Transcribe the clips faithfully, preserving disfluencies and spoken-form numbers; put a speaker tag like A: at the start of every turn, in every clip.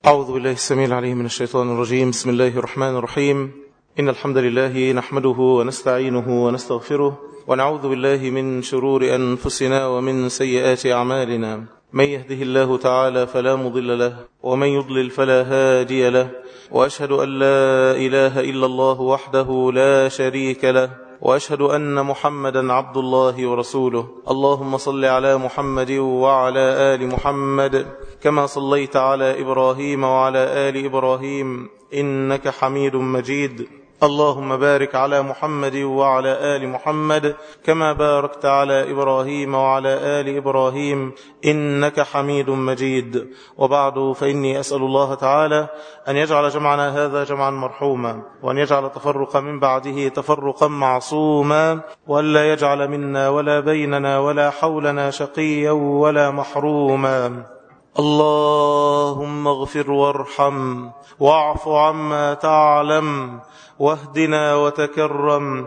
A: أعوذ بالله السميع العليم من الشيطان الرجيم. بسم الله الرحمن الرحيم. إن الحمد لله نحمده ونستعينه ونستغفره ونعوذ بالله من شرور أنفسنا ومن سيئات أعمالنا. من يهده الله تعالى فلا مضل له ومن يضلل فلا هادي له، وأشهد أن لا إله إلا الله وحده لا شريك له، وأشهد أن محمدا عبد الله ورسوله. اللهم صل على محمد وعلى آل محمد كما صليت على إبراهيم وعلى آل إبراهيم إنك حميد مجيد. اللهم بارك على محمد وعلى آل محمد كما باركت على إبراهيم وعلى آل إبراهيم إنك حميد مجيد. وبعد، فإني أسأل الله تعالى أن يجعل جمعنا هذا جمعا مرحوما، وأن يجعل تفرقا من بعده تفرقا معصوما، وأن لا يجعل منا ولا بيننا ولا حولنا شقيا ولا محروما. اللهم اغفر وارحم واعف عما تعلم واهدنا وتكرم،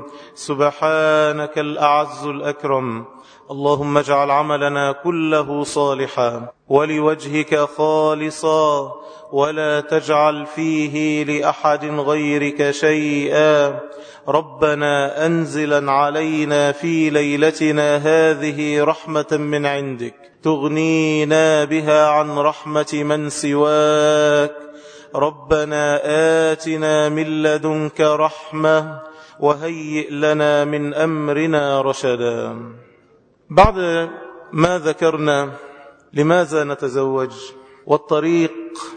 A: سبحانك الأعز الأكرم. اللهم اجعل عملنا كله صالحا ولوجهك خالصا، ولا تجعل فيه لأحد غيرك شيئا. ربنا أنزلا علينا في ليلتنا هذه رحمة من عندك تغنينا بها عن رحمة من سواك. ربنا آتنا من لدنك رحمة وهيئ لنا من أمرنا رشدا. بعد ما ذكرنا لماذا نتزوج والطريق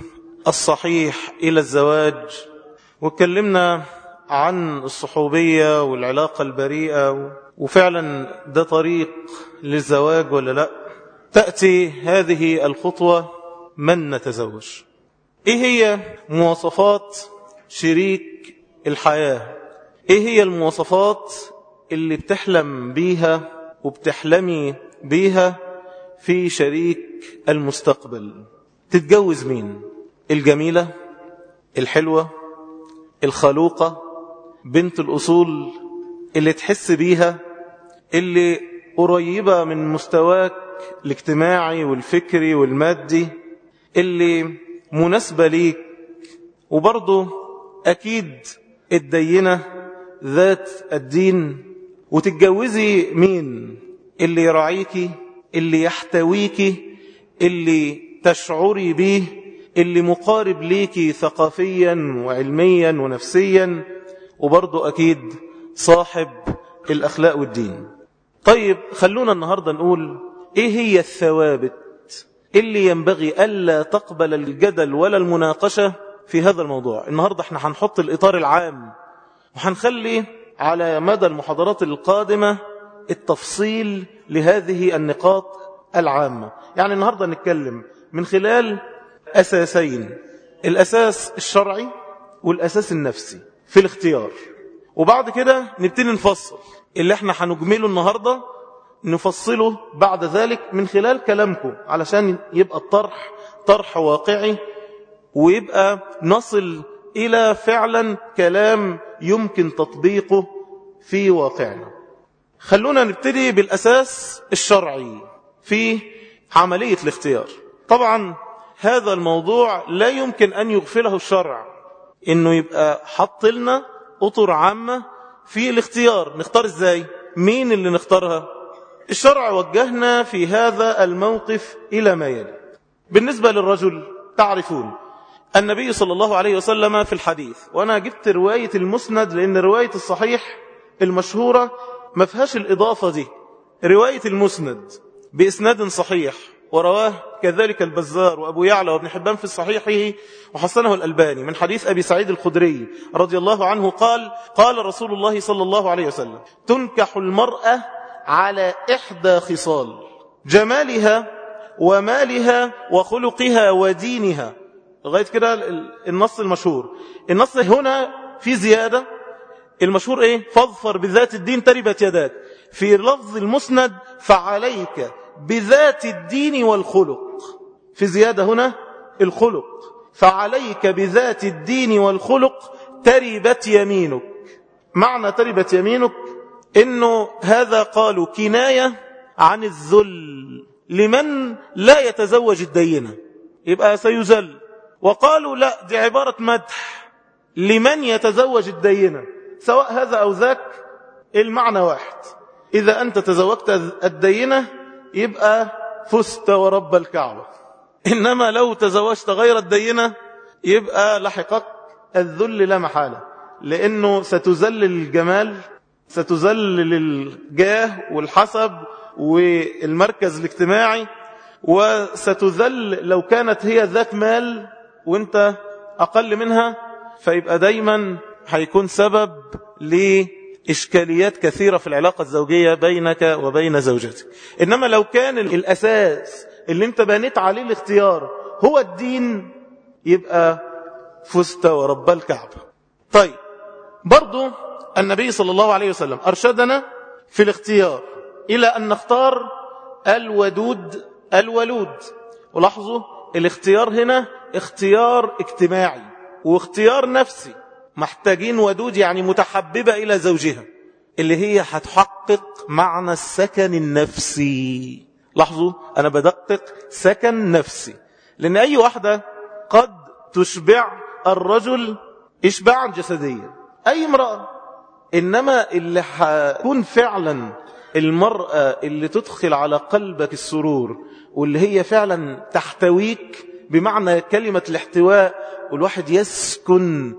A: الصحيح إلى الزواج، واتكلمنا عن الصحوبية والعلاقة البريئة، وفعلا ده طريق للزواج ولا لا، تأتي هذه الخطوة من نتزوج. ايه هي مواصفات شريك الحياة؟ ايه هي المواصفات اللي بتحلم بيها وبتحلمي بيها في شريك المستقبل؟ تتجوز مين؟ الجميلة، الحلوة، الخلوقة، بنت الأصول، اللي تحس بيها، اللي قريبة من مستواك الاجتماعي والفكري والمادي، اللي مناسبة ليك، وبرضه أكيد الدينة ذات الدين. وتتجوزي مين؟ اللي يراعيكي، اللي يحتويكي، اللي تشعري به، اللي مقارب ليكي ثقافيا وعلميا ونفسيا، وبرضه أكيد صاحب الأخلاق والدين. طيب، خلونا النهاردة نقول إيه هي الثوابت اللي ينبغي ألا تقبل الجدل ولا المناقشة في هذا الموضوع. النهاردة احنا هنحط الإطار العام، وهنخلي على مدى المحاضرات القادمة التفصيل لهذه النقاط العامة. يعني النهاردة نتكلم من خلال أساسين: الأساس الشرعي والأساس النفسي في الاختيار، وبعد كده نبتدي نفصل اللي احنا هنجمله النهاردة، نفصله بعد ذلك من خلال كلامكم، علشان يبقى الطرح طرح واقعي، ويبقى نصل إلى فعلا كلام يمكن تطبيقه في واقعنا. خلونا نبتدي بالأساس الشرعي في عملية الاختيار. طبعا هذا الموضوع لا يمكن أن يغفله الشرع، إنه يبقى حط لنا أطر عامة في الاختيار. نختار إزاي؟ مين اللي نختارها؟ الشرع وجهنا في هذا الموقف إلى ما يلي. بالنسبة للرجل، تعرفون النبي صلى الله عليه وسلم في الحديث، وأنا جبت رواية المسند لأن رواية الصحيح المشهورة ما فيهاش الإضافة دي، رواية المسند بإسناد صحيح، ورواه كذلك البزار وأبو يعلى وابن حبان في صحيحه، وحسنه الألباني، من حديث أبي سعيد الخدري رضي الله عنه قال: قال رسول الله صلى الله عليه وسلم: تنكح المرأة على إحدى خصال: جمالها ومالها وخلقها ودينها. لغاية كده النص المشهور. النص هنا في زيادة، المشهور ايه؟ فاظفر بذات الدين تربت يداك. في لفظ المسند: فعليك بذات الدين والخلق. في زيادة هنا الخلق: فعليك بذات الدين والخلق تربت يمينك. معنى تربت يمينك انه هذا قالوا كناية عن الذل لمن لا يتزوج الدينة، يبقى سيذل. وقالوا لا، دي عبارة مدح لمن يتزوج الدينة، سواء هذا أو ذاك المعنى واحد. إذا أنت تزوجت الدينة يبقى فزت ورب الكعبة، إنما لو تزوجت غير الدينة يبقى لحقك الذل لا محالة، لأنه ستذل الجمال، ستذل الجاه والحسب والمركز الاجتماعي، وستذل لو كانت هي ذات مال وانت أقل منها، فيبقى دايما هيكون سبب لإشكاليات كثيرة في العلاقة الزوجية بينك وبين زوجتك. إنما لو كان الأساس اللي انت بنيت عليه الاختيار هو الدين يبقى فزت ورب الكعبة. طيب، برضو النبي صلى الله عليه وسلم أرشدنا في الاختيار إلى أن نختار الودود الولود. ولاحظوا الاختيار هنا اختيار اجتماعي واختيار نفسي. محتاجين ودود يعني متحببة إلى زوجها، اللي هي هتحقق معنى السكن النفسي. لاحظوا أنا بدقق سكن نفسي، لأن أي واحدة قد تشبع الرجل إشباعا جسديا، أي امرأة، إنما اللي هتكون فعلا المرأة اللي تدخل على قلبك السرور، واللي هي فعلا تحتويك بمعنى كلمة الاحتواء، والواحد يسكن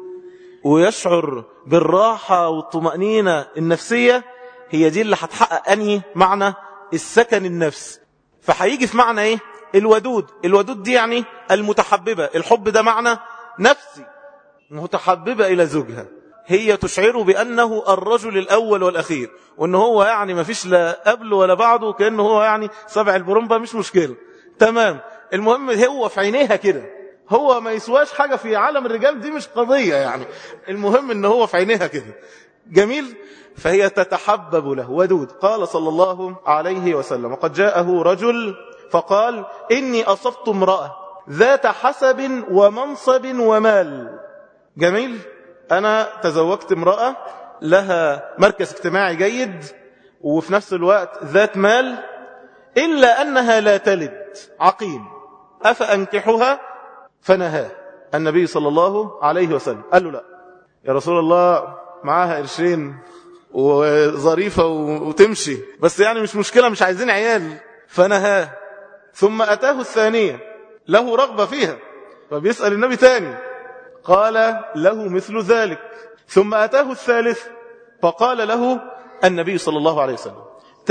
A: ويشعر بالراحة والطمأنينة النفسية، هي دي اللي هتحقق أنهي معنى السكن النفس. فهيجي في معنى إيه؟ الودود. الودود دي يعني المتحببة، الحب ده معنى نفسي، متحببة إلى زوجها، هي تشعره بأنه الرجل الأول والأخير، وأنه هو يعني ما فيش لا قبله ولا بعده، كأنه هو يعني سبع البرمبة، مش مشكلة، تمام. المهم هو في عينيها كده، هو ما يسواش حاجة في عالم الرجال، دي مش قضية يعني، المهم أنه هو في عينيها كده، جميل. فهي تتحبب له، ودود. قال صلى الله عليه وسلم: وقد جاءه رجل فقال: إني أصبت امرأة ذات حسب ومنصب ومال. جميل، أنا تزوجت امرأة لها مركز اجتماعي جيد وفي نفس الوقت ذات مال، إلا أنها لا تلد، عقيم، أفأنكحها؟ فنهاه النبي صلى الله عليه وسلم. قال له: لا يا رسول الله، معاها قرشين وظريفة وتمشي، بس يعني مش مشكلة، مش عايزين عيال. فنهاه. ثم أتاه الثانية، له رغبة فيها، فبيسأل النبي تاني، قال له مثل ذلك. ثم أتاه الثالث، فقال له النبي صلى الله عليه وسلم: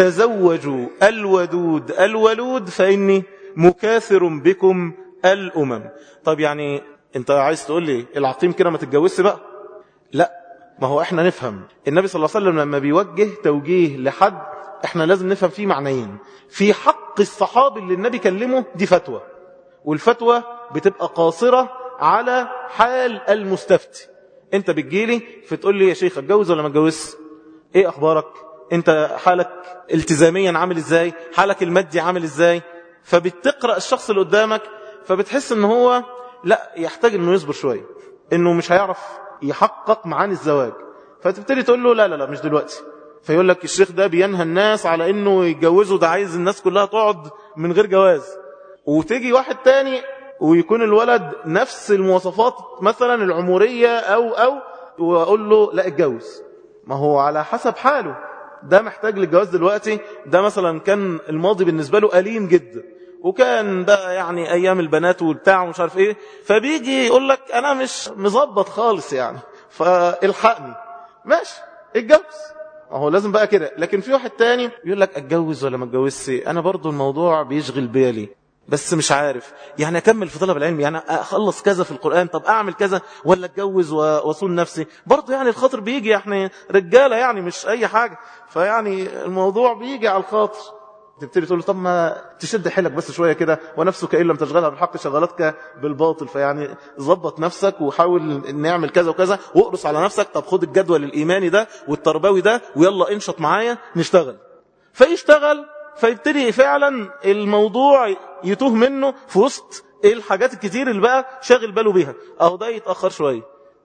A: تزوجوا الودود الولود فإني مكاثر بكم الأمم. طب يعني انت عايز تقول لي العقيم كده ما تتجوزش بقى؟ لا، ما هو احنا نفهم النبي صلى الله عليه وسلم لما بيوجه توجيه لحد، احنا لازم نفهم فيه معنيين. في حق الصحابي اللي النبي كلمه دي فتوى، والفتوى بتبقى قاصرة على حال المستفتي. انت بتجيلي فتقول لي: يا شيخ اتجوز ولا ما اتجوزش؟ ايه اخبارك؟ انت حالك التزاميا عامل ازاي؟ حالك المادي عامل ازاي؟ فبتقرأ الشخص اللي قدامك، فبتحس ان هو لا، يحتاج انه يصبر شوية، انه مش هيعرف يحقق معاني الزواج. فتبتدي تقول له: لا لا لا مش دلوقتي. فيقول لك الشيخ ده بينهى الناس على انه يتجوزوا، ده عايز الناس كلها تقعد من غير جواز. وتيجي واحد تاني ويكون الولد نفس المواصفات مثلا العمرية او او واقول له: لا اتجوز. ما هو على حسب حاله، ده محتاج للجواز دلوقتي، ده مثلا كان الماضي بالنسبة له أليم جدا، وكان بقى يعني ايام البنات والبتاع ومش عارف ايه، فبيجي يقول لك انا مش مظبط خالص يعني، فالحقني. ماشي، اتجوز، اهو لازم بقى كده. لكن في واحد تاني يقول لك اتجوز ولا ما اتجوزش، انا برضو الموضوع بيشغل بالي، بس مش عارف يعني اكمل في طلب العلم، يعني اخلص كذا في القرآن، طب اعمل كذا ولا اتجوز واصون نفسي؟ برضو يعني الخاطر بيجي، احنا رجالة يعني مش اي حاجة، فيعني الموضوع بيجي على الخاطر. تبتدي تقول له: طب ما تشد حيلك بس شوية كده، ونفسك إن لم تشغلها بالحق شغلتك بالباطل، فيعني ضبط نفسك وحاول نعمل كذا وكذا، واقرص على نفسك، طب خد الجدول الإيماني ده والتربوي ده ويلا انشط معايا نشتغل. فيشتغل، فيبتدي فعلا الموضوع يتوه منه في وسط الحاجات الكتير اللي بقى شاغل باله بيها، أو ده يتأخر شوية.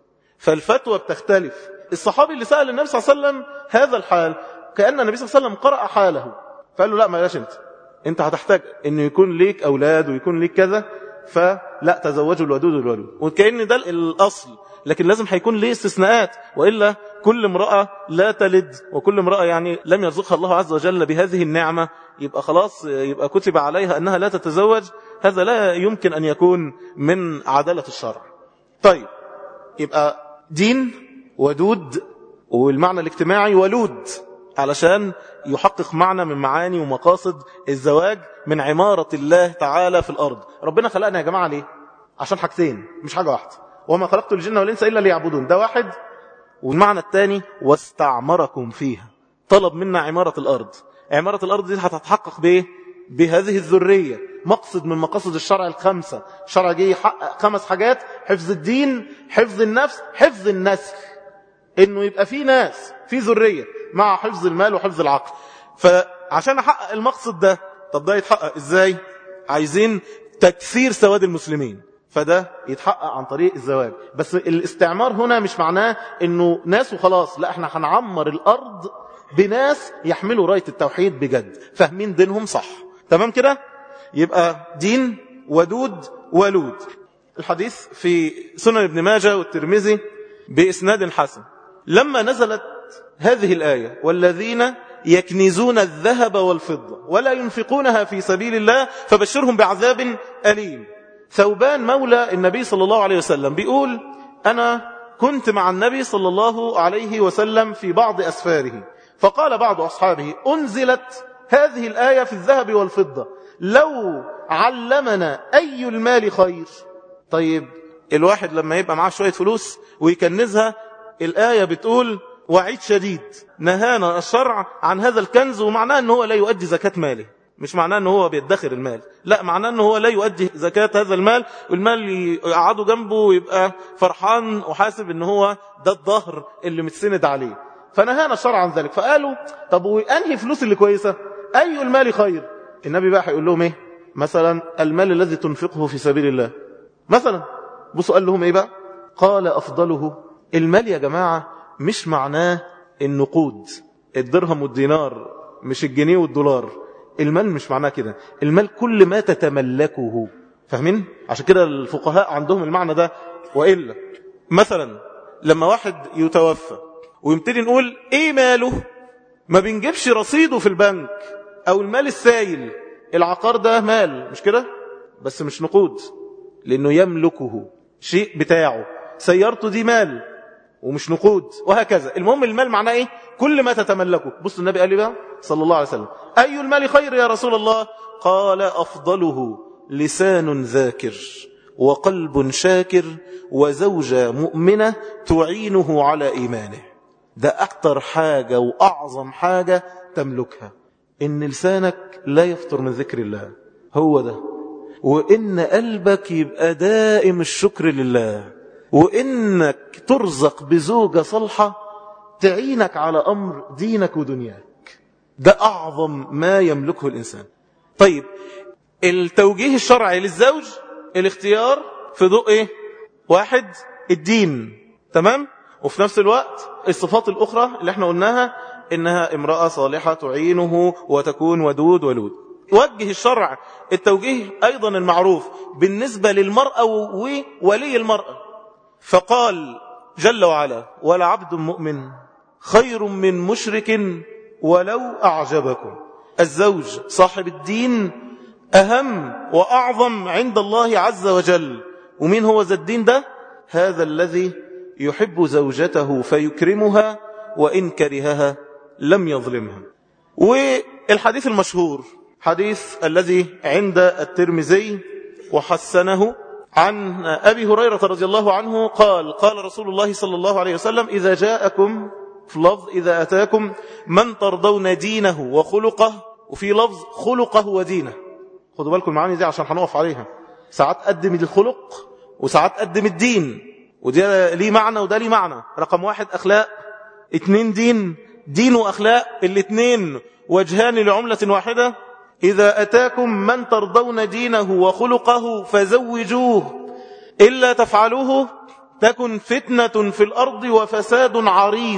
A: فالفتوى بتختلف. الصحابي اللي سأل النبي صلى الله عليه وسلم هذا الحال، كأن النبي صلى الله عليه وسلم قرأ حاله، فقال له: لا ما لاش، انت انت هتحتاج انه يكون ليك اولاد ويكون ليك كذا، فلا تزوجوا الودود الولود، وكأن ده الأصل، لكن لازم هيكون ليه استثناءات، وإلا كل امرأة لا تلد وكل امرأة يعني لم يرزقها الله عز وجل بهذه النعمة يبقى خلاص يبقى كتب عليها أنها لا تتزوج. هذا لا يمكن أن يكون من عدالة الشرع. طيب يبقى دين ودود، والمعنى الاجتماعي ولود، علشان يحقق معنى من معاني ومقاصد الزواج من عمارة الله تعالى في الأرض. ربنا خلقنا يا جماعة ليه؟ عشان حاجتين مش حاجة واحدة، وما خلقت الجن والإنس إلا ليعبدون، ده واحد. والمعنى الثاني واستعمركم فيها، طلب منا عمارة الأرض. عمارة الأرض دي هتتحقق بإيه؟ بهذه الذرية. مقصد من مقاصد الشرع الخمسة، الشرع جه يحقق خمس حاجات: حفظ الدين، حفظ النفس، حفظ النسل، إنه يبقى في ناس في ذرية، مع حفظ المال وحفظ العقل. فعشان أحقق المقصد ده، طب ده يتحقق إزاي؟ عايزين تكثير سواد المسلمين، فده يتحقق عن طريق الزواج. بس الاستعمار هنا مش معناه انه ناس وخلاص، لا، احنا هنعمر الارض بناس يحملوا راية التوحيد بجد، فاهمين دينهم صح. تمام كده؟ يبقى دين ودود ولود. الحديث في سنن ابن ماجه والترمذي بإسناد حسن. لما نزلت هذه الآية: والذين يكنزون الذهب والفضة ولا ينفقونها في سبيل الله فبشرهم بعذاب أليم، ثوبان مولى النبي صلى الله عليه وسلم بيقول: أنا كنت مع النبي صلى الله عليه وسلم في بعض أسفاره، فقال بعض أصحابه: أنزلت هذه الآية في الذهب والفضة، لو علمنا أي المال خير. طيب الواحد لما يبقى معاه شوية فلوس ويكنزها، الآية بتقول وعيد شديد، نهانا الشرع عن هذا الكنز، ومعناه أنه هو لا يؤدي زكاة ماله، مش معناه أنه هو بيدخر المال، لا، معناه أنه هو لا يؤدي زكاة هذا المال، والمال يقعدوا جنبه ويبقى فرحان وحاسب أنه هو ده الظهر اللي متسند عليه. فنهانا الشرع عن ذلك. فقالوا: طب وأنهي فلوس اللي كويسة؟ أي المال خير؟ النبي بقى هيقول لهم إيه؟ مثلا المال الذي تنفقه في سبيل الله مثلا. بصوا قال لهم إيه بقى؟ قال: أفضله. المال يا جماعة مش معناه النقود، الدرهم والدينار، مش الجنيه والدولار. المال مش معناه كده، المال كل ما تتملكه. فاهمين؟ عشان كده الفقهاء عندهم المعنى ده. وإلا مثلا لما واحد يتوفى ويبتدي نقول ايه ماله، ما بنجيبش رصيده في البنك او المال السائل. العقار ده مال، مش كده؟ بس مش نقود، لانه يملكه، شيء بتاعه. سيارته دي مال ومش نقود، وهكذا. المهم المال معناه ايه؟ كل ما تتملكه. بص النبي قال لي بقى صلى الله عليه وسلم: اي المال خير يا رسول الله؟ قال: افضله لسان ذاكر وقلب شاكر وزوجة مؤمنة تعينه على ايمانه. ده اكتر حاجة واعظم حاجة تملكها، ان لسانك لا يفطر من ذكر الله، هو ده. وان قلبك يبقى دائم الشكر لله، وإنك ترزق بزوجة صالحة تعينك على أمر دينك ودنياك. ده أعظم ما يملكه الإنسان. طيب التوجيه الشرعي للزوج، الاختيار في ضوء إيه؟ واحد، الدين، تمام؟ وفي نفس الوقت الصفات الأخرى اللي احنا قلناها، إنها امرأة صالحة تعينه وتكون ودود ولود. وجه الشرع التوجيه أيضا المعروف بالنسبة للمرأة وولي المرأة، فقال جل وعلا: ولعبد مؤمن خير من مشرك ولو أعجبكم. الزوج صاحب الدين أهم وأعظم عند الله عز وجل. ومين هو ذا الدين ده؟ هذا الذي يحب زوجته فيكرمها وإن كرهها لم يظلمها. والحديث المشهور، حديث الذي عند الترمذي وحسنه، عن أبي هريرة رضي الله عنه قال: قال رسول الله صلى الله عليه وسلم: إذا جاءكم، في لفظ إذا أتاكم، من ترضون دينه وخلقه، وفي لفظ خلقه ودينه. خدوا بالكم المعاني دي عشان هنقف عليها. ساعات قدم الخلق وساعات قدم الدين، وده ليه معنى وده ليه معنى. رقم واحد أخلاق، اتنين دين. دين وأخلاق الاتنين وجهان لعملة واحدة. إذا أتاكم من ترضون دينه وخلقه فزوجوه، إلا تفعلوه تكن فتنة في الأرض وفساد عريض.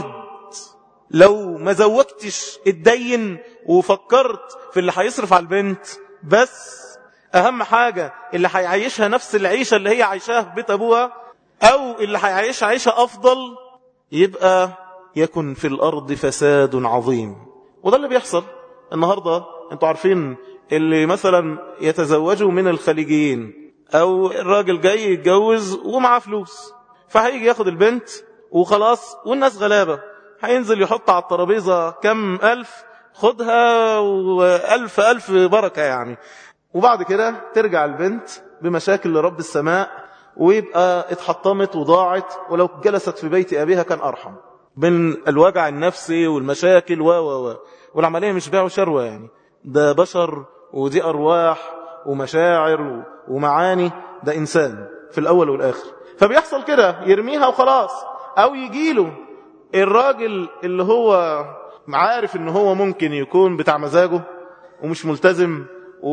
A: لو ما زوجتش الدين وفكرت في اللي هيصرف على البنت بس، أهم حاجة اللي هيعيشها نفس العيشة اللي هي عايشاها في بيت أبوها، أو اللي هيعيشها عيشة أفضل، يبقى يكن في الأرض فساد عظيم. وده اللي بيحصل النهاردة. انتوا عارفين اللي مثلا يتزوجوا من الخليجيين، أو الراجل جاي يتجوز ومعاه فلوس، فهيجي ياخد البنت وخلاص، والناس غلابة، هينزل يحط على الترابيزة كم ألف، خدها وألف ألف بركة يعني. وبعد كده ترجع البنت بمشاكل لرب السماء، ويبقى اتحطمت وضاعت، ولو جلست في بيت أبيها كان أرحم من الوجع النفسي والمشاكل و و و والعملية مش بيع وشروة يعني، ده بشر ودي أرواح ومشاعر ومعاني، ده إنسان في الأول والآخر. فبيحصل كده، يرميها وخلاص. أو يجيله الراجل اللي هو عارف إن هو ممكن يكون بتاع مزاجه ومش ملتزم،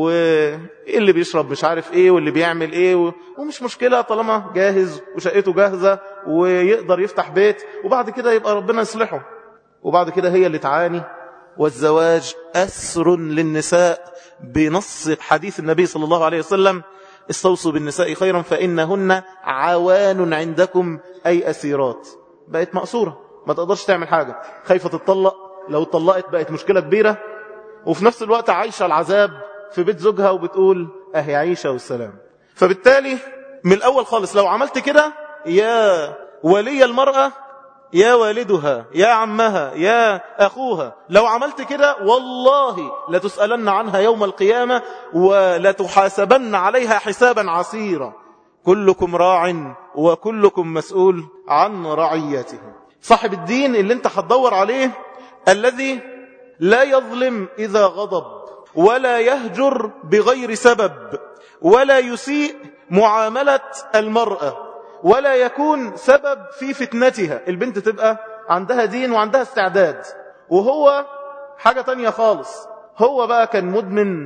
A: واللي بيشرب مش عارف ايه، واللي بيعمل ايه، ومش مشكلة طالما جاهز وشقته جاهزة ويقدر يفتح بيت، وبعد كده يبقى ربنا يصلحه، وبعد كده هي اللي تعاني. والزواج أسر للنساء بنص حديث النبي صلى الله عليه وسلم: استوصوا بالنساء خيرا فإنهن عوان عندكم، أي أسيرات. بقت مأسورة، ما تقدرش تعمل حاجة، خايفة تتطلق، لو اتطلقت بقت مشكلة كبيرة، وفي نفس الوقت عايشة العذاب في بيت زوجها وبتقول أهي عيشة والسلام. فبالتالي من الأول خالص لو عملت كده، يا ولي المرأة يا والدها يا عمها يا أخوها، لو عملت كده والله لتسألن عنها يوم القيامة ولتحاسبن عليها حسابا عسيرا. كلكم راع وكلكم مسؤول عن رعيته. صاحب الدين اللي انت هتدور عليه الذي لا يظلم إذا غضب، ولا يهجر بغير سبب، ولا يسيء معاملة المرأة، ولا يكون سبب في فتنتها. البنت تبقى عندها دين وعندها استعداد، وهو حاجة تانية خالص. هو بقى كان مدمن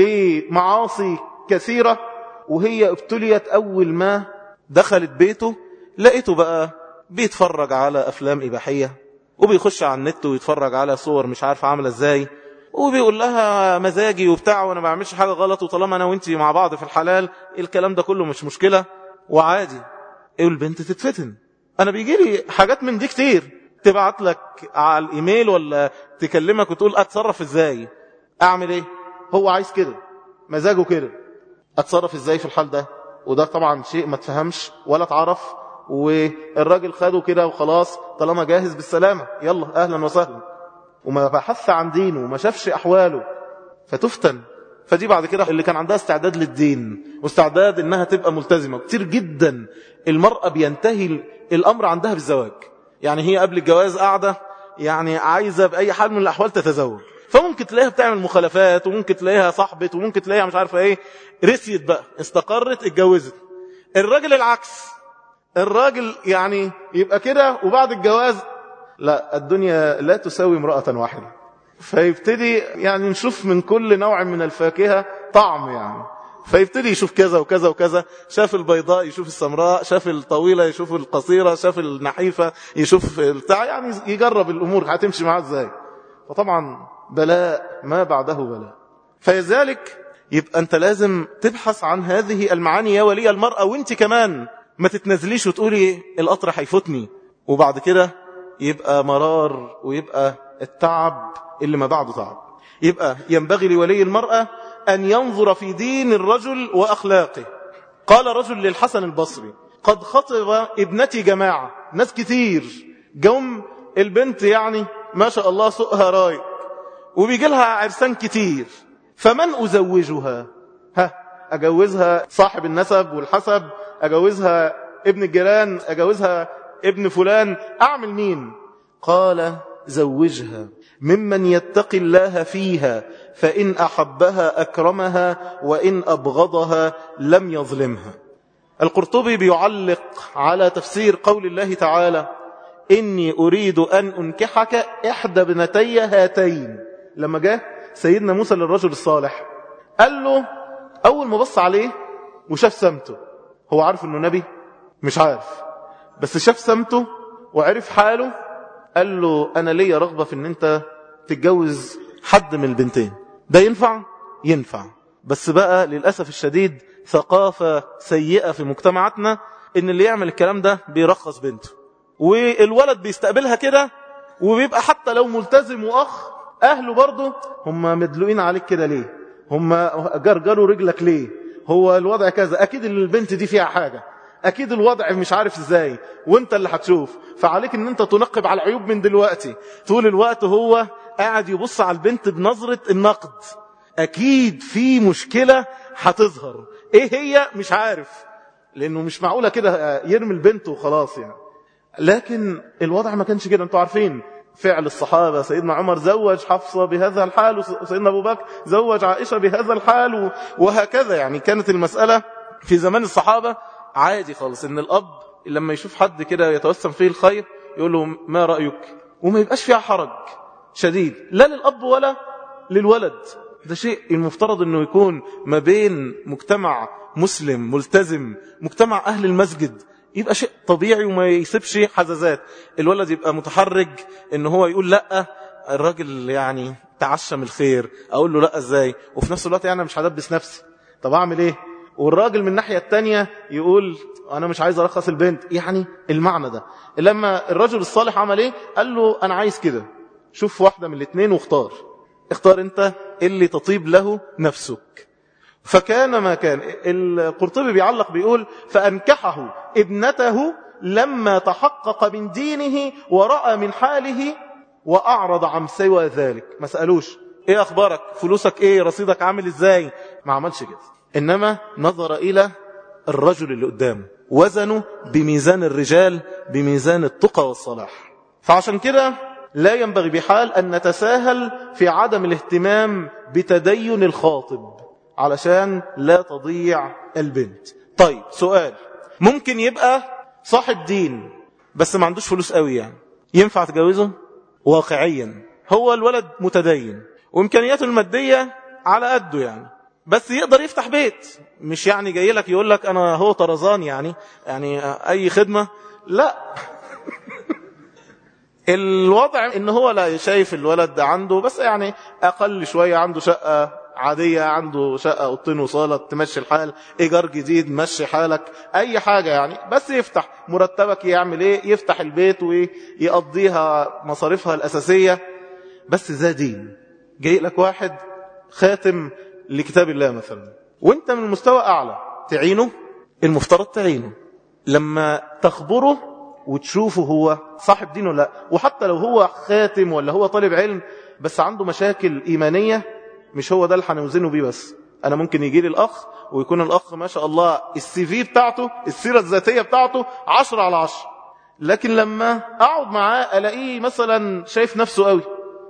A: لمعاصي كثيرة، وهي ابتليت أول ما دخلت بيته، لقيته بقى بيتفرج على أفلام إباحية، وبيخش على النت ويتفرج على صور مش عارف عاملة ازاي، وبيقول لها مزاجي وبتاع وانا ما بعملش حاجة غلط، وطالما انا وانتي مع بعض في الحلال الكلام ده كله مش مشكلة وعادي. ايه البنت تتفتن. انا بيجي لي حاجات من دي كتير، تبعت لك على الايميل ولا تكلمك وتقول اتصرف ازاي، اعمل ايه، هو عايز كده، مزاجه كده، اتصرف ازاي في الحال ده. وده طبعا شيء ما تفهمش ولا تعرف، والراجل خده كده وخلاص، طالما جاهز بالسلامة يلا اهلا وسهلا، وما بحث عن دينه وما شافش احواله فتفتن. فدي بعد كده اللي كان عندها استعداد للدين واستعداد انها تبقى ملتزمة. كتير جدا المرأة بينتهي الامر عندها بالزواج، يعني هي قبل الجواز قاعدة يعني عايزة بأي حال من الاحوال تتزوج، فممكن تلاقيها بتعمل مخالفات، وممكن تلاقيها صاحبت، وممكن تلاقيها مش عارفة ايه، رسيت بقى استقرت اتجوزت. الراجل العكس، الراجل يعني يبقى كده، وبعد الجواز لا، الدنيا لا تساوي امرأة واحدة، فيبتدي يعني نشوف من كل نوع من الفاكهة طعم يعني، فيبتدي يشوف كذا وكذا وكذا، شاف البيضاء يشوف السمراء، شاف الطويلة يشوف القصيرة، شاف النحيفة يشوف البتاع، يعني يجرب الأمور هتمشي معاه ازاي. فطبعا بلاء ما بعده بلاء. فلذلك يبقى أنت لازم تبحث عن هذه المعاني يا ولي المرأة، وانت كمان ما تتنزليش وتقولي القطر هيفوتني، وبعد كده يبقى مرار ويبقى التعب اللي ما بعده تعب. يبقى ينبغي لولي المرأة أن ينظر في دين الرجل وأخلاقه. قال رجل للحسن البصري: قد خطب ابنتي جماعة، ناس كتير جم، البنت يعني ما شاء الله سوقها رايق، وبيجي لها عرسان كتير، فمن أزوجها؟ ها، أجوزها صاحب النسب والحسب، أجوزها ابن الجيران، أجوزها ابن فلان، أعمل مين؟ قال: زوجها ممن يتقي الله فيها، فإن أحبها أكرمها، وإن أبغضها لم يظلمها. القرطبي بيعلق على تفسير قول الله تعالى: إني أريد أن أنكحك إحدى ابنتي هاتين. لما جاء سيدنا موسى للرجل الصالح قال له، أول ما بص عليه وشاف سمته، هو عارف أنه نبي؟ مش عارف، بس شاف سمته وعرف حاله، قال له: أنا ليا رغبة في أن أنت تتجوز حد من البنتين، ده ينفع؟ ينفع. بس بقى للأسف الشديد ثقافة سيئة في مجتمعاتنا ان اللي يعمل الكلام ده بيرخص بنته، والولد بيستقبلها كده، وبيبقى حتى لو ملتزم واخ اهله برضه هم مدلوقين عليك كده ليه، هم جرجروا رجلك ليه، هو الوضع كذا، اكيد البنت دي فيها حاجة، اكيد الوضع مش عارف ازاي، وانت اللي هتشوف، فعليك ان انت تنقب على العيوب من دلوقتي. طول الوقت هو قاعد يبص على البنت بنظرة النقد، اكيد في مشكلة هتظهر، ايه هي مش عارف، لانه مش معقولة كده يرمي البنت وخلاص يعني. لكن الوضع ما كانش كده. انتوا عارفين فعل الصحابة، سيدنا عمر زوج حفصة بهذا الحال، وسيدنا أبو بكر زوج عائشة بهذا الحال، وهكذا. يعني كانت المسألة في زمان الصحابة عادي خالص ان الأب لما يشوف حد كده يتوسم فيه الخير يقول له ما رأيك، وما يبقاش فيها حرج شديد لا للأب ولا للولد. ده شيء المفترض انه يكون ما بين مجتمع مسلم ملتزم، مجتمع أهل المسجد، يبقى شيء طبيعي وما يسيبش حزازات. الولد يبقى متحرج ان هو يقول لا، الراجل يعني تعشم الخير، اقول له لا ازاي، وفي نفس الوقت يعني مش هدبس نفسي، طب اعمل ايه؟ والراجل من الناحية التانية يقول انا مش عايز ارخص البنت. يعني المعنى ده لما الرجل الصالح عمل ايه؟ قال له انا عايز كده، شوف واحدة من الاثنين واختار، اختار انت اللي تطيب له نفسك. فكان ما كان. القرطبي بيعلق بيقول فأنكحه ابنته لما تحقق من دينه ورأى من حاله وأعرض عن سوى ذلك. ما سألوش ايه اخبارك، فلوسك ايه، رصيدك عامل ازاي، ما عملش كده، انما نظر الى الرجل اللي قدامه، وزنه بميزان الرجال، بميزان التقى والصلاح. فعشان كده لا ينبغي بحال أن نتساهل في عدم الاهتمام بتدين الخاطب علشان لا تضيع البنت. طيب سؤال، ممكن يبقى صاحب دين بس ما عندوش فلوس قوي، يعني ينفع تجوزه؟ واقعيا هو الولد متدين وإمكانياته المادية على قده يعني، بس يقدر يفتح بيت، مش يعني جاي لك يقول لك أنا هو طرزان يعني يعني أي خدمة، لا. الوضع ان هو لا شايف الولد ده عنده بس يعني اقل شوية، عنده شقة عادية، عنده شقة اوضتين وصالة تمشي الحال، ايجار جديد مشي حالك، اي حاجة يعني، بس يفتح مرتبك يعمل ايه، يفتح البيت ويقضيها مصاريفها الاساسية. بس ذا دين. جاي لك واحد خاتم لكتاب الله مثلا، وانت من مستوى اعلى، تعينه، المفترض تعينه لما تخبره وتشوفه هو صاحب دين ولا لا. وحتى لو هو خاتم ولا هو طالب علم بس عنده مشاكل إيمانية، مش هو ده اللي هنوزنه بيه. بس أنا ممكن يجي لي الأخ ويكون الأخ ما شاء الله السي في بتاعته، السيرة الذاتية بتاعته عشرة على عشرة، لكن لما أقعد معاه ألاقيه مثلا شايف نفسه قوي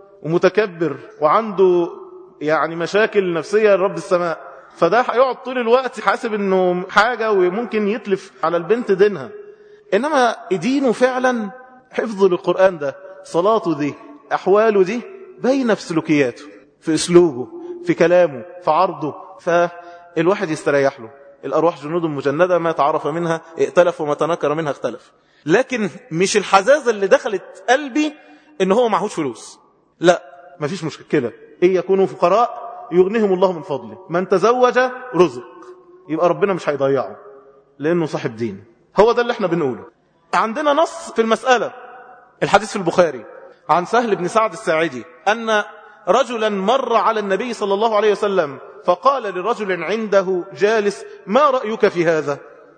A: ومتكبر وعنده يعني مشاكل نفسية لرب السماء، فده هيقعد طول الوقت حاسب انه حاجة وممكن يتلف على البنت دينها. إنما دينه فعلا حفظ للقرآن ده، صلاته دي، أحواله دي، باينة في سلوكياته، في أسلوبه، في كلامه، في عرضه، فالواحد يستريح له. الأرواح جنود مجندة، ما تعرف منها ائتلف وما تنكر منها اختلف. لكن مش الحزازة اللي دخلت قلبي إن هو معهوش فلوس، لا، ما فيش مشكلة، إيه يكونوا فقراء يغنيهم الله من فضله، من تزوج رزق، يبقى ربنا مش هيضيعه لأنه صاحب دين. هو ده اللي احنا بنقوله. عندنا نص في المسألة، الحديث في البخاري عن سهل بن سعد الساعدي أن رجلا مر على النبي صلى الله عليه وسلم فقال لرجل عنده جالس ما رأيك في هذا؟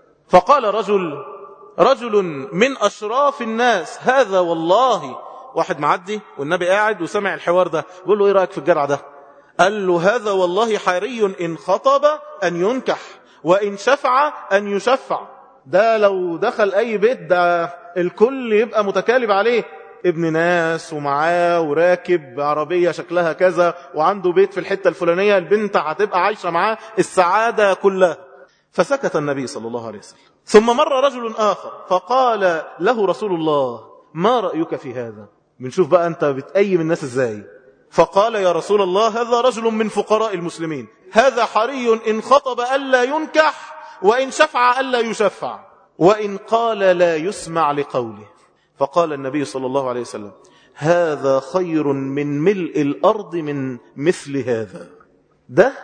A: فقال رجل رجل من أشراف الناس هذا والله. واحد معدي والنبي قاعد وسمع الحوار ده، بيقول له ايه رأيك في الجرع ده؟ قال له هذا والله حري إن خطب أن ينكح وإن شفع أن يشفع. ده لو دخل أي بيت ده الكل يبقى متكالب عليه، ابن ناس ومعاه وراكب عربية شكلها كذا وعنده بيت في الحتة الفلانية، البنت هتبقى عايشة معاه السعادة كلها. فسكت النبي صلى الله عليه وسلم. ثم مر رجل آخر فقال له رسول الله ما رأيك في هذا؟ بنشوف بقى أنت بتقيم الناس إزاي. فقال يا رسول الله هذا رجل من فقراء المسلمين، هذا حري إن خطب ألا ينكح وإن شفع ألا يشفع وإن قال لا يسمع لقوله. فقال النبي صلى الله عليه وسلم هذا خير من ملء الأرض من مثل هذا. ده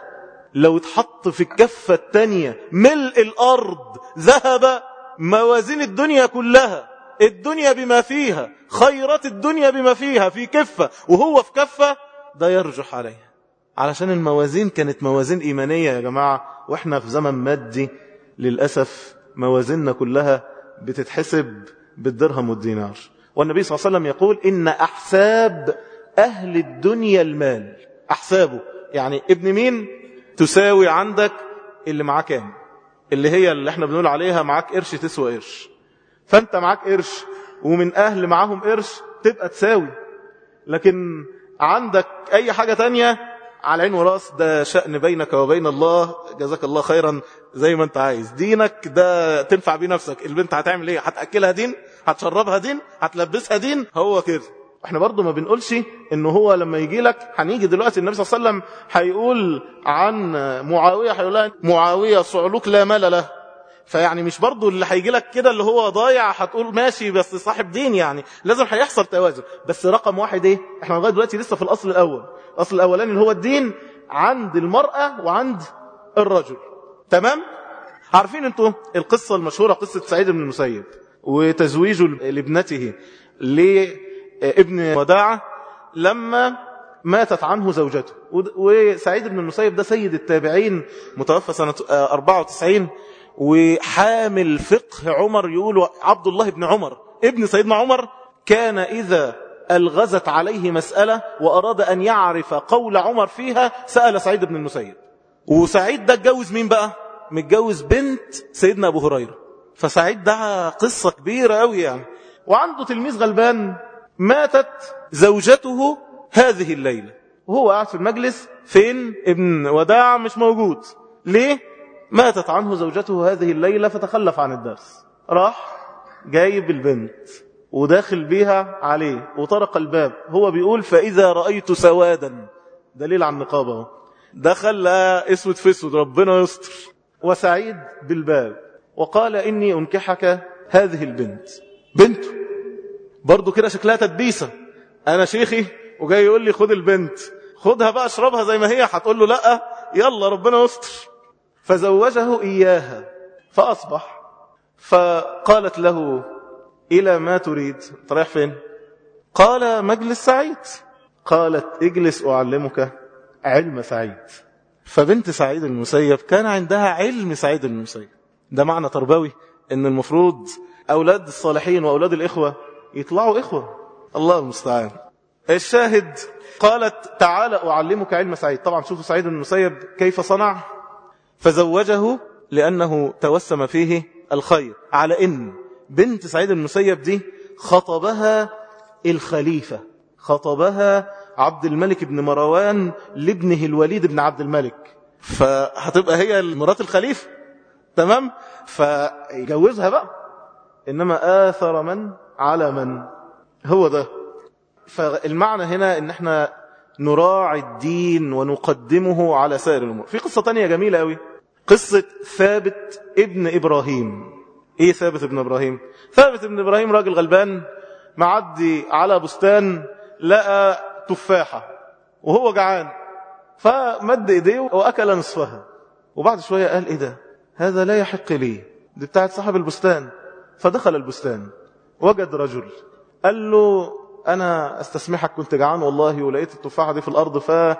A: لو اتحط في الكفة التانية ملء الأرض ذهب، موازين الدنيا كلها، الدنيا بما فيها، خيرات الدنيا بما فيها في كفة وهو في كفة، ده يرجح عليه. علشان الموازين كانت موازين إيمانية يا جماعة، وإحنا في زمن مادي للأسف موازيننا كلها بتتحسب بالدرهم والدينار. والنبي صلى الله عليه وسلم يقول إن أحساب أهل الدنيا المال. أحسابه يعني ابن مين تساوي عندك اللي معاه كام، اللي هي اللي احنا بنقول عليها معاك قرش تسوى قرش. فانت معاك قرش ومن أهل معاهم قرش تبقى تساوي. لكن عندك أي حاجة تانية على عين وراس، ده شأن بينك وبين الله، جزاك الله خيرا زي ما انت عايز. دينك ده تنفع بيه نفسك. البنت هتعمل ايه؟ هتأكلها دين، هتشربها دين، هتلبسها دين. هو كده. احنا برضو ما بنقولش انه هو لما يجي لك، هنيجي دلوقتي النبي صلى الله عليه وسلم هيقول عن معاوية، هيقول لها معاوية صعلوك لا مال له. فيعني مش برضو اللي هيجي لك كده اللي هو ضايع هتقول ماشي بس صاحب دين، يعني لازم هيحصل توازن. بس رقم واحد ايه؟ احنا لغايه دلوقتي لسه في الاصل الاول. الاصل الاولاني اللي هو الدين عند المرأة وعند الرجل. تمام؟ عارفين انتوا القصة المشهورة، قصة سعيد بن المسيب وتزويجه لابنته لابن وداعة لما ماتت عنه زوجته. وسعيد بن المسيب ده سيد التابعين، متوفى سنة أربعة وتسعين، وحامل فقه عمر. يقول عبد الله بن عمر ابن سيدنا عمر كان إذا ألغزت عليه مسألة وأراد أن يعرف قول عمر فيها سأل سعيد بن المسيب. وسعيد ده اتجوز مين بقى؟ متجوز بنت سيدنا أبو هريرة. فسعيد ده قصة كبيرة قوي يعني. وعنده تلميذ غلبان ماتت زوجته هذه الليلة، وهو قاعد في المجلس. فين ابن وداع؟ مش موجود. ليه؟ ماتت عنه زوجته هذه الليلة فتخلف عن الدرس. راح جايب البنت وداخل بيها عليه وطرق الباب. هو بيقول فإذا رأيت سوادا، دليل عن النقابة، دخل لا اسود في اسود، ربنا يستر. وسعيد بالباب وقال إني أنكحك هذه البنت. بنته برضو كده شكلها تدبيسة، أنا شيخي وجاي يقول لي خد البنت، خدها بقى اشربها زي ما هي. هتقول له لا، يلا ربنا يستر. فزوجه إياها فأصبح. فقالت له إلى ما تريد؟ انت رايح فين؟ قال مجلس سعيد. قالت اجلس أعلمك علم سعيد. فبنت سعيد المسيب كان عندها علم سعيد المسيب. ده معنى تربوي، ان المفروض أولاد الصالحين وأولاد الإخوة يطلعوا إخوة. الله المستعان. الشاهد قالت تعالى أعلمك علم سعيد. طبعا شوفوا سعيد المسيب كيف صنع. فزوجه لأنه توسم فيه الخير، على إن بنت سعيد المسيب دي خطبها الخليفة، خطبها عبد الملك بن مروان لابنه الوليد بن عبد الملك، فهتبقى هي مرات الخليفة. تمام؟ فيجوزها بقى. إنما آثر من على من، هو ده. فالمعنى هنا إن احنا نراعي الدين ونقدمه على سائر الأمور. في قصة تانية جميلة قوي، قصة ثابت ابن إبراهيم. ايه ثابت ابن إبراهيم؟ ثابت ابن إبراهيم راجل غلبان معدي على بستان، لقى تفاحة وهو جعان، فمد ايديه وأكل نصفها. وبعد شوية قال ايه ده؟ هذا لا يحق لي، دي بتاعت صاحب البستان. فدخل البستان وجد رجل، قال له أنا استسمحك، كنت جعان والله ولقيت التفاحة دي في الأرض،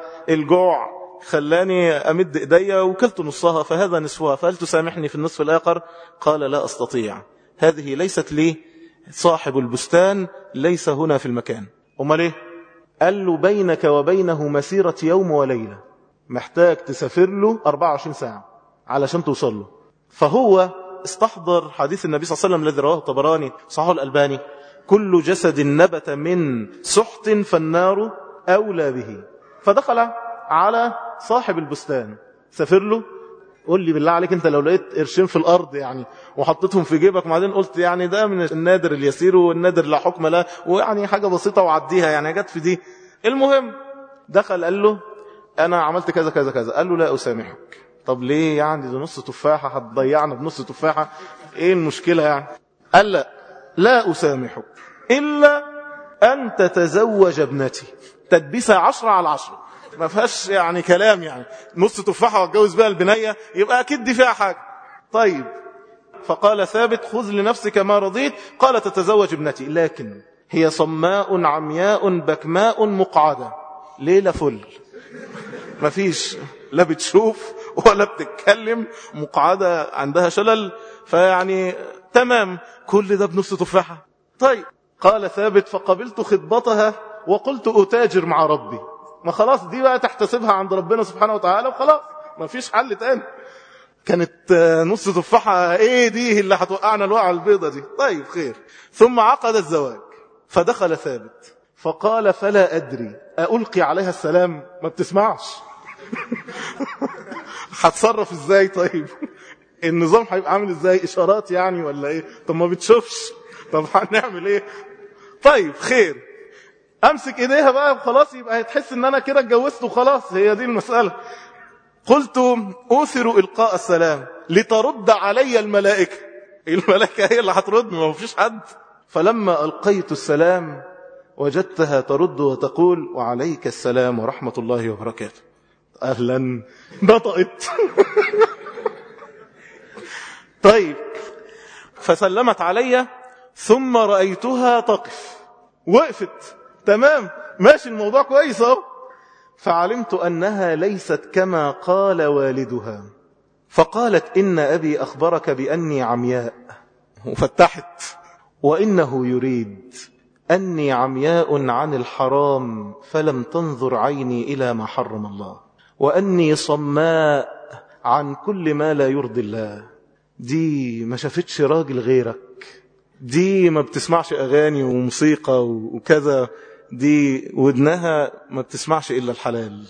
A: فالجوع خلاني أمد إيديا وكلت نصها، فهذا نصفها، فهل تسامحني في النصف الآخر؟ قال لا أستطيع، هذه ليست لي، صاحب البستان ليس هنا في المكان. أمال إيه؟ قال له بينك وبينه مسيرة يوم وليلة، محتاج تسافر له أربعة وعشرين ساعة علشان توصل له. فهو استحضر حديث النبي صلى الله عليه وسلم الذي رواه الطبراني صححه الألباني: كل جسد نبت من سحت فالنار أولى به. فدخل على صاحب البستان، سافر له. قول لي بالله عليك، انت لو لقيت قرشين في الأرض يعني وحطيتهم في جيبك وبعدين قلت يعني ده من النادر اليسير والنادر لا حكم له، ويعني حاجة بسيطة وعديها، يعني جت في دي. المهم دخل قال له أنا عملت كذا كذا كذا. قال له لا أسامحك. طب ليه يعني؟ دي نص تفاحة، هتضيعنا بنص تفاحة، ايه المشكلة يعني؟ قال لا لا أسامحك إلا أن تتزوج ابنتي. تدبيسها عشرة على عشرة، ما فيهاش يعني كلام، يعني نص تفاحة واتجوز بها البنية يبقى أكيد دي فيها حاجة. طيب فقال ثابت خذ لنفسك ما رضيت. قال تتزوج ابنتي، لكن هي صماء عمياء بكماء مقعدة، ليلة فل، ما فيش لا بتشوف ولا بتتكلم، مقعدة عندها شلل، فيعني تمام كل ده بنص تفاحة. طيب قال ثابت فقبلت خطبتها وقلت أتاجر مع ربي. ما خلاص دي بقى تحتسبها عند ربنا سبحانه وتعالى وخلاص، ما فيش حل تاني. كانت نص تفاحة ايه دي اللي هتوقعنا الوقعة البيضة دي. طيب خير. ثم عقد الزواج فدخل ثابت فقال فلا أدري ألقي عليها السلام. ما بتسمعش هتصرف ازاي؟ طيب النظام هيبقى عامل ازاي؟ اشارات يعني ولا ايه؟ طب ما بتشوفش، طب هنعمل ايه؟ طيب خير، امسك ايديها بقى وخلاص، يبقى هتحس ان انا كده اتجوزت وخلاص، هي دي المسألة. قلت أوثر إلقاء السلام لترد علي الملائكة. الملائكة هي اللي هترد، ما فيش حد. فلما ألقيت السلام وجدتها ترد وتقول وعليك السلام ورحمة الله وبركاته. أهلا، نطقت. طيب فسلمت علي ثم رأيتها تقف، وقفت تمام ماشي الموضوع كويس اهو. فعلمت أنها ليست كما قال والدها، فقالت إن أبي أخبرك بأني عمياء، وفتحت، وإنه يريد أني عمياء عن الحرام فلم تنظر عيني إلى ما حرم الله، وأني صماء عن كل ما لا يرضي الله. دي ما شافتش راجل غيرك، دي ما بتسمعش أغاني وموسيقى وكذا، دي ودنها ما بتسمعش إلا الحلال.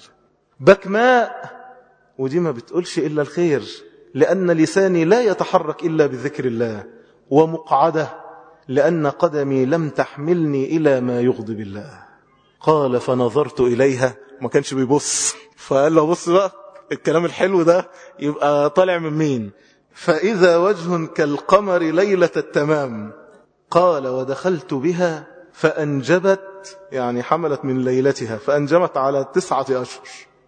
A: بكماء، ودي ما بتقولش إلا الخير، لأن لساني لا يتحرك إلا بذكر الله. ومقعدة، لأن قدمي لم تحملني إلى ما يغضب الله. قال فنظرت إليها، ما كانش بيبص، فقال له بص بقى الكلام الحلو ده يبقى طالع من مين؟ فإذا وجه كالقمر ليلة التمام. قال ودخلت بها فأنجبت، يعني حملت من ليلتها، فأنجبت على تسعة أشهر.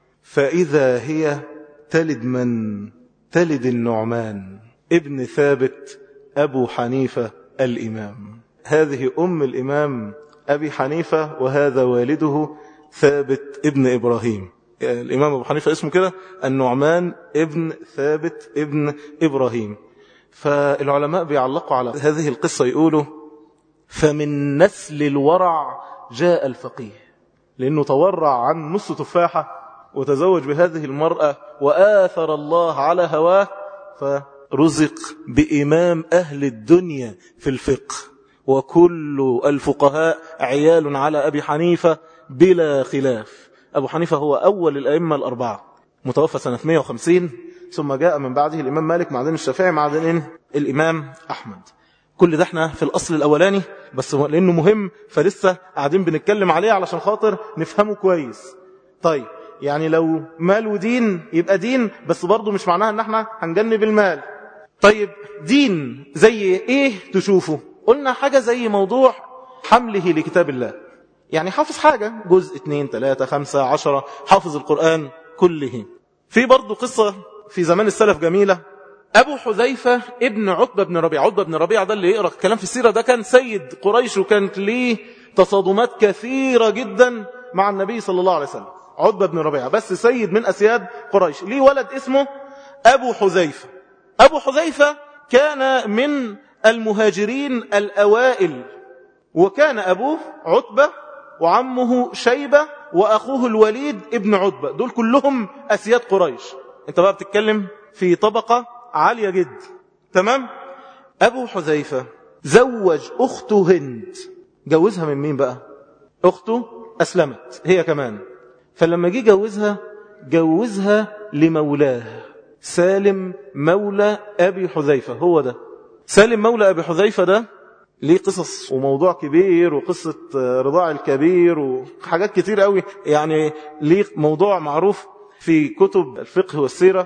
A: فإذا هي تلد من؟ تلد النعمان ابن ثابت أبو حنيفة الإمام. هذه أم الإمام أبي حنيفة، وهذا والده ثابت ابن إبراهيم. الإمام أبو حنيفة اسمه كده النعمان ابن ثابت ابن إبراهيم. فالعلماء بيعلقوا على هذه القصة يقولوا فمن نسل الورع جاء الفقيه، لأنه تورع عن نص تفاحة وتزوج بهذه المرأة وآثر الله على هواه، فرزق بإمام أهل الدنيا في الفقه. وكل الفقهاء عيال على أبي حنيفة بلا خلاف. أبو حنيفة هو أول الأئمة الأربعة، متوفى سنة مئة وخمسين، ثم جاء من بعده الإمام مالك، بعدين الشافعي، بعدين الإمام أحمد. كل ده احنا في الأصل الأولاني، بس لأنه مهم فلسه قاعدين بنتكلم عليه علشان خاطر نفهمه كويس. طيب يعني لو مال ودين يبقى دين، بس برضه مش معناها ان احنا هنجنب المال. طيب دين زي ايه تشوفه؟ قلنا حاجة زي موضوع حمله لكتاب الله، يعني حافظ حاجة جزء اتنين تلاتة خمسة عشرة، حافظ القرآن كله. في برضه قصة في زمان السلف جميلة. أبو حذيفة ابن عتبة بن ربيعة، عتبة بن ربيعة ده اللي يقرأ كلام في السيرة ده كان سيد قريش، وكانت ليه تصادمات كثيرة جدا مع النبي صلى الله عليه وسلم. عتبة بن ربيعة بس سيد من أسياد قريش، ليه ولد اسمه أبو حذيفة. أبو حذيفة كان من المهاجرين الأوائل، وكان أبوه عتبة وعمه شيبة وأخوه الوليد ابن عتبة، دول كلهم أسياد قريش. انت بقى بتتكلم في طبقة عالية جدا، تمام؟ أبو حذيفة زوج أخته هند. جوزها من مين بقى؟ أخته أسلمت هي كمان، فلما جي جوزها جوزها لمولاه سالم مولى أبي حذيفة. هو ده سالم مولى أبي حذيفة، ده ليه قصص وموضوع كبير، وقصة رضاع الكبير وحاجات كتير قوي، يعني ليه موضوع معروف في كتب الفقه والسيرة.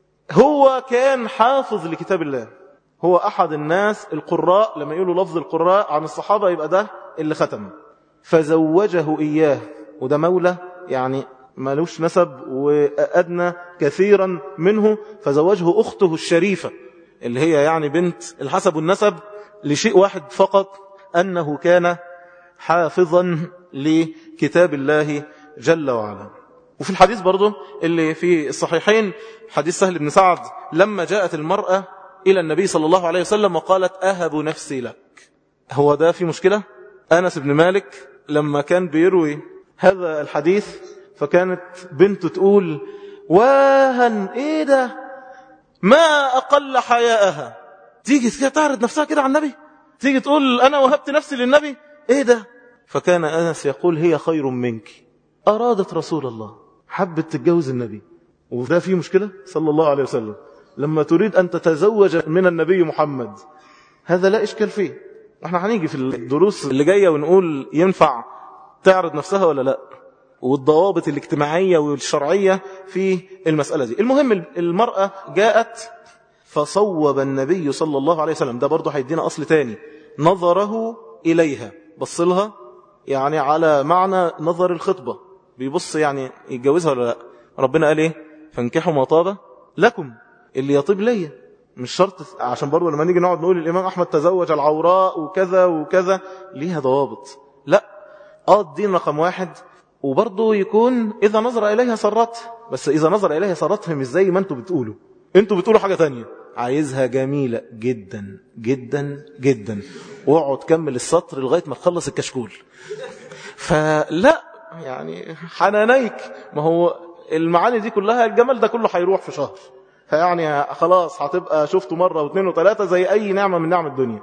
A: هو كان حافظ لكتاب الله، هو أحد الناس القراء، لما يقولوا لفظ القراء عن الصحابة يبقى ده اللي ختم. فزوجه إياه، وده مولى يعني مالوش نسب وأدنى كثيرا منه، فزوجه أخته الشريفة اللي هي يعني بنت الحسب والنسب لشيء واحد فقط، أنه كان حافظا لكتاب الله جل وعلا. وفي الحديث برضو اللي في الصحيحين حديث سهل بن سعد لما جاءت المرأة إلى النبي صلى الله عليه وسلم وقالت أهب نفسي لك. هو ده في مشكلة؟ أنس بن مالك لما كان بيروي هذا الحديث فكانت بنته تقول واهن ايه ده، ما أقل حياءها، تيجي كده تعرض نفسها كده على النبي، تيجي تقول أنا وهبت نفسي للنبي، ايه ده؟ فكان أنس يقول هي خير منك، أرادت رسول الله، حبت تتجوز النبي. وده فيه مشكلة صلى الله عليه وسلم لما تريد أن تتزوج من النبي محمد، هذا لا إشكال فيه. احنا هنيجي في الدروس اللي جاية ونقول ينفع تعرض نفسها ولا لا، والضوابط الاجتماعية والشرعية في المسألة دي. المهم المرأة جاءت فصوب النبي صلى الله عليه وسلم، ده برضو هيدينا أصل تاني، نظره إليها، بصلها يعني على معنى نظر الخطبة، بيبص يعني يتجوزها ولا لا. ربنا قال ايه؟ فانكحوا ما طاب لكم، اللي يطيب ليا، مش شرط عشان برضو لما نيجي نقعد نقول الإمام أحمد تزوج العوراء وكذا وكذا، ليها ضوابط. لا، اه الدين رقم واحد، وبرضو يكون إذا نظر إليها سرته، بس إذا نظر إليها سرته مش زي ما انتوا بتقولوا، انتوا بتقولوا حاجة تانية، عايزها جميلة جدا جدا جدا، واقعد كمل السطر لغاية ما تخلص الكشكول. فلا يعني حنانيك، ما هو المعاني دي كلها، الجمال ده كله هيروح في شهر، فيعني خلاص هتبقى شفته مرة واثنين وثلاثة زي أي نعمة من نعم الدنيا،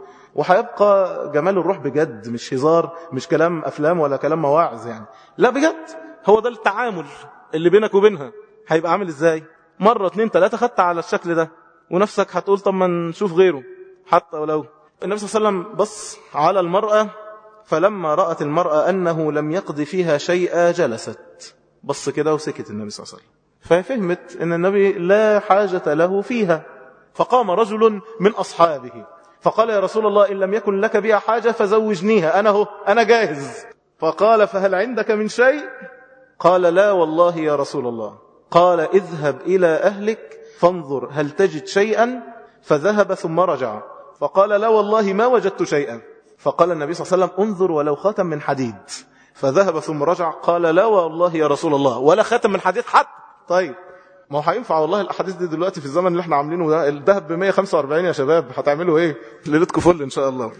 A: وهيبقى جمال الروح بجد، مش هزار، مش كلام أفلام ولا كلام مواعظ يعني، لا بجد. هو ده التعامل اللي بينك وبينها هيبقى عامل ازاي؟ مرة اثنين ثلاثة خدت على الشكل ده، ونفسك هتقول طب ما نشوف غيره حتى ولو. النبي صلى الله عليه وسلم بص على المرأة، فلما رأت المرأة أنه لم يقضي فيها شيئا جلست، بص كده وسكت النبي صلى الله عليه وسلم، ففهمت أن النبي لا حاجة له فيها. فقام رجل من أصحابه فقال يا رسول الله إن لم يكن لك بها حاجة فزوجنيها، أنا هو أنا جاهز. فقال فهل عندك من شيء؟ قال لا والله يا رسول الله. قال اذهب إلى أهلك فانظر هل تجد شيئا، فذهب ثم رجع فقال لا والله ما وجدت شيئا. فقال النبي صلى الله عليه وسلم انظر ولو خاتم من حديد، فذهب ثم رجع قال لا والله يا رسول الله ولا خاتم من حديد حتى. طيب ما هو هينفع والله الأحاديث دي دلوقتي في الزمن اللي احنا عاملينه ده، الذهب ب مية وخمسة وأربعين يا شباب، هتعملوا ايه؟ ليلتكم فل ان شاء الله.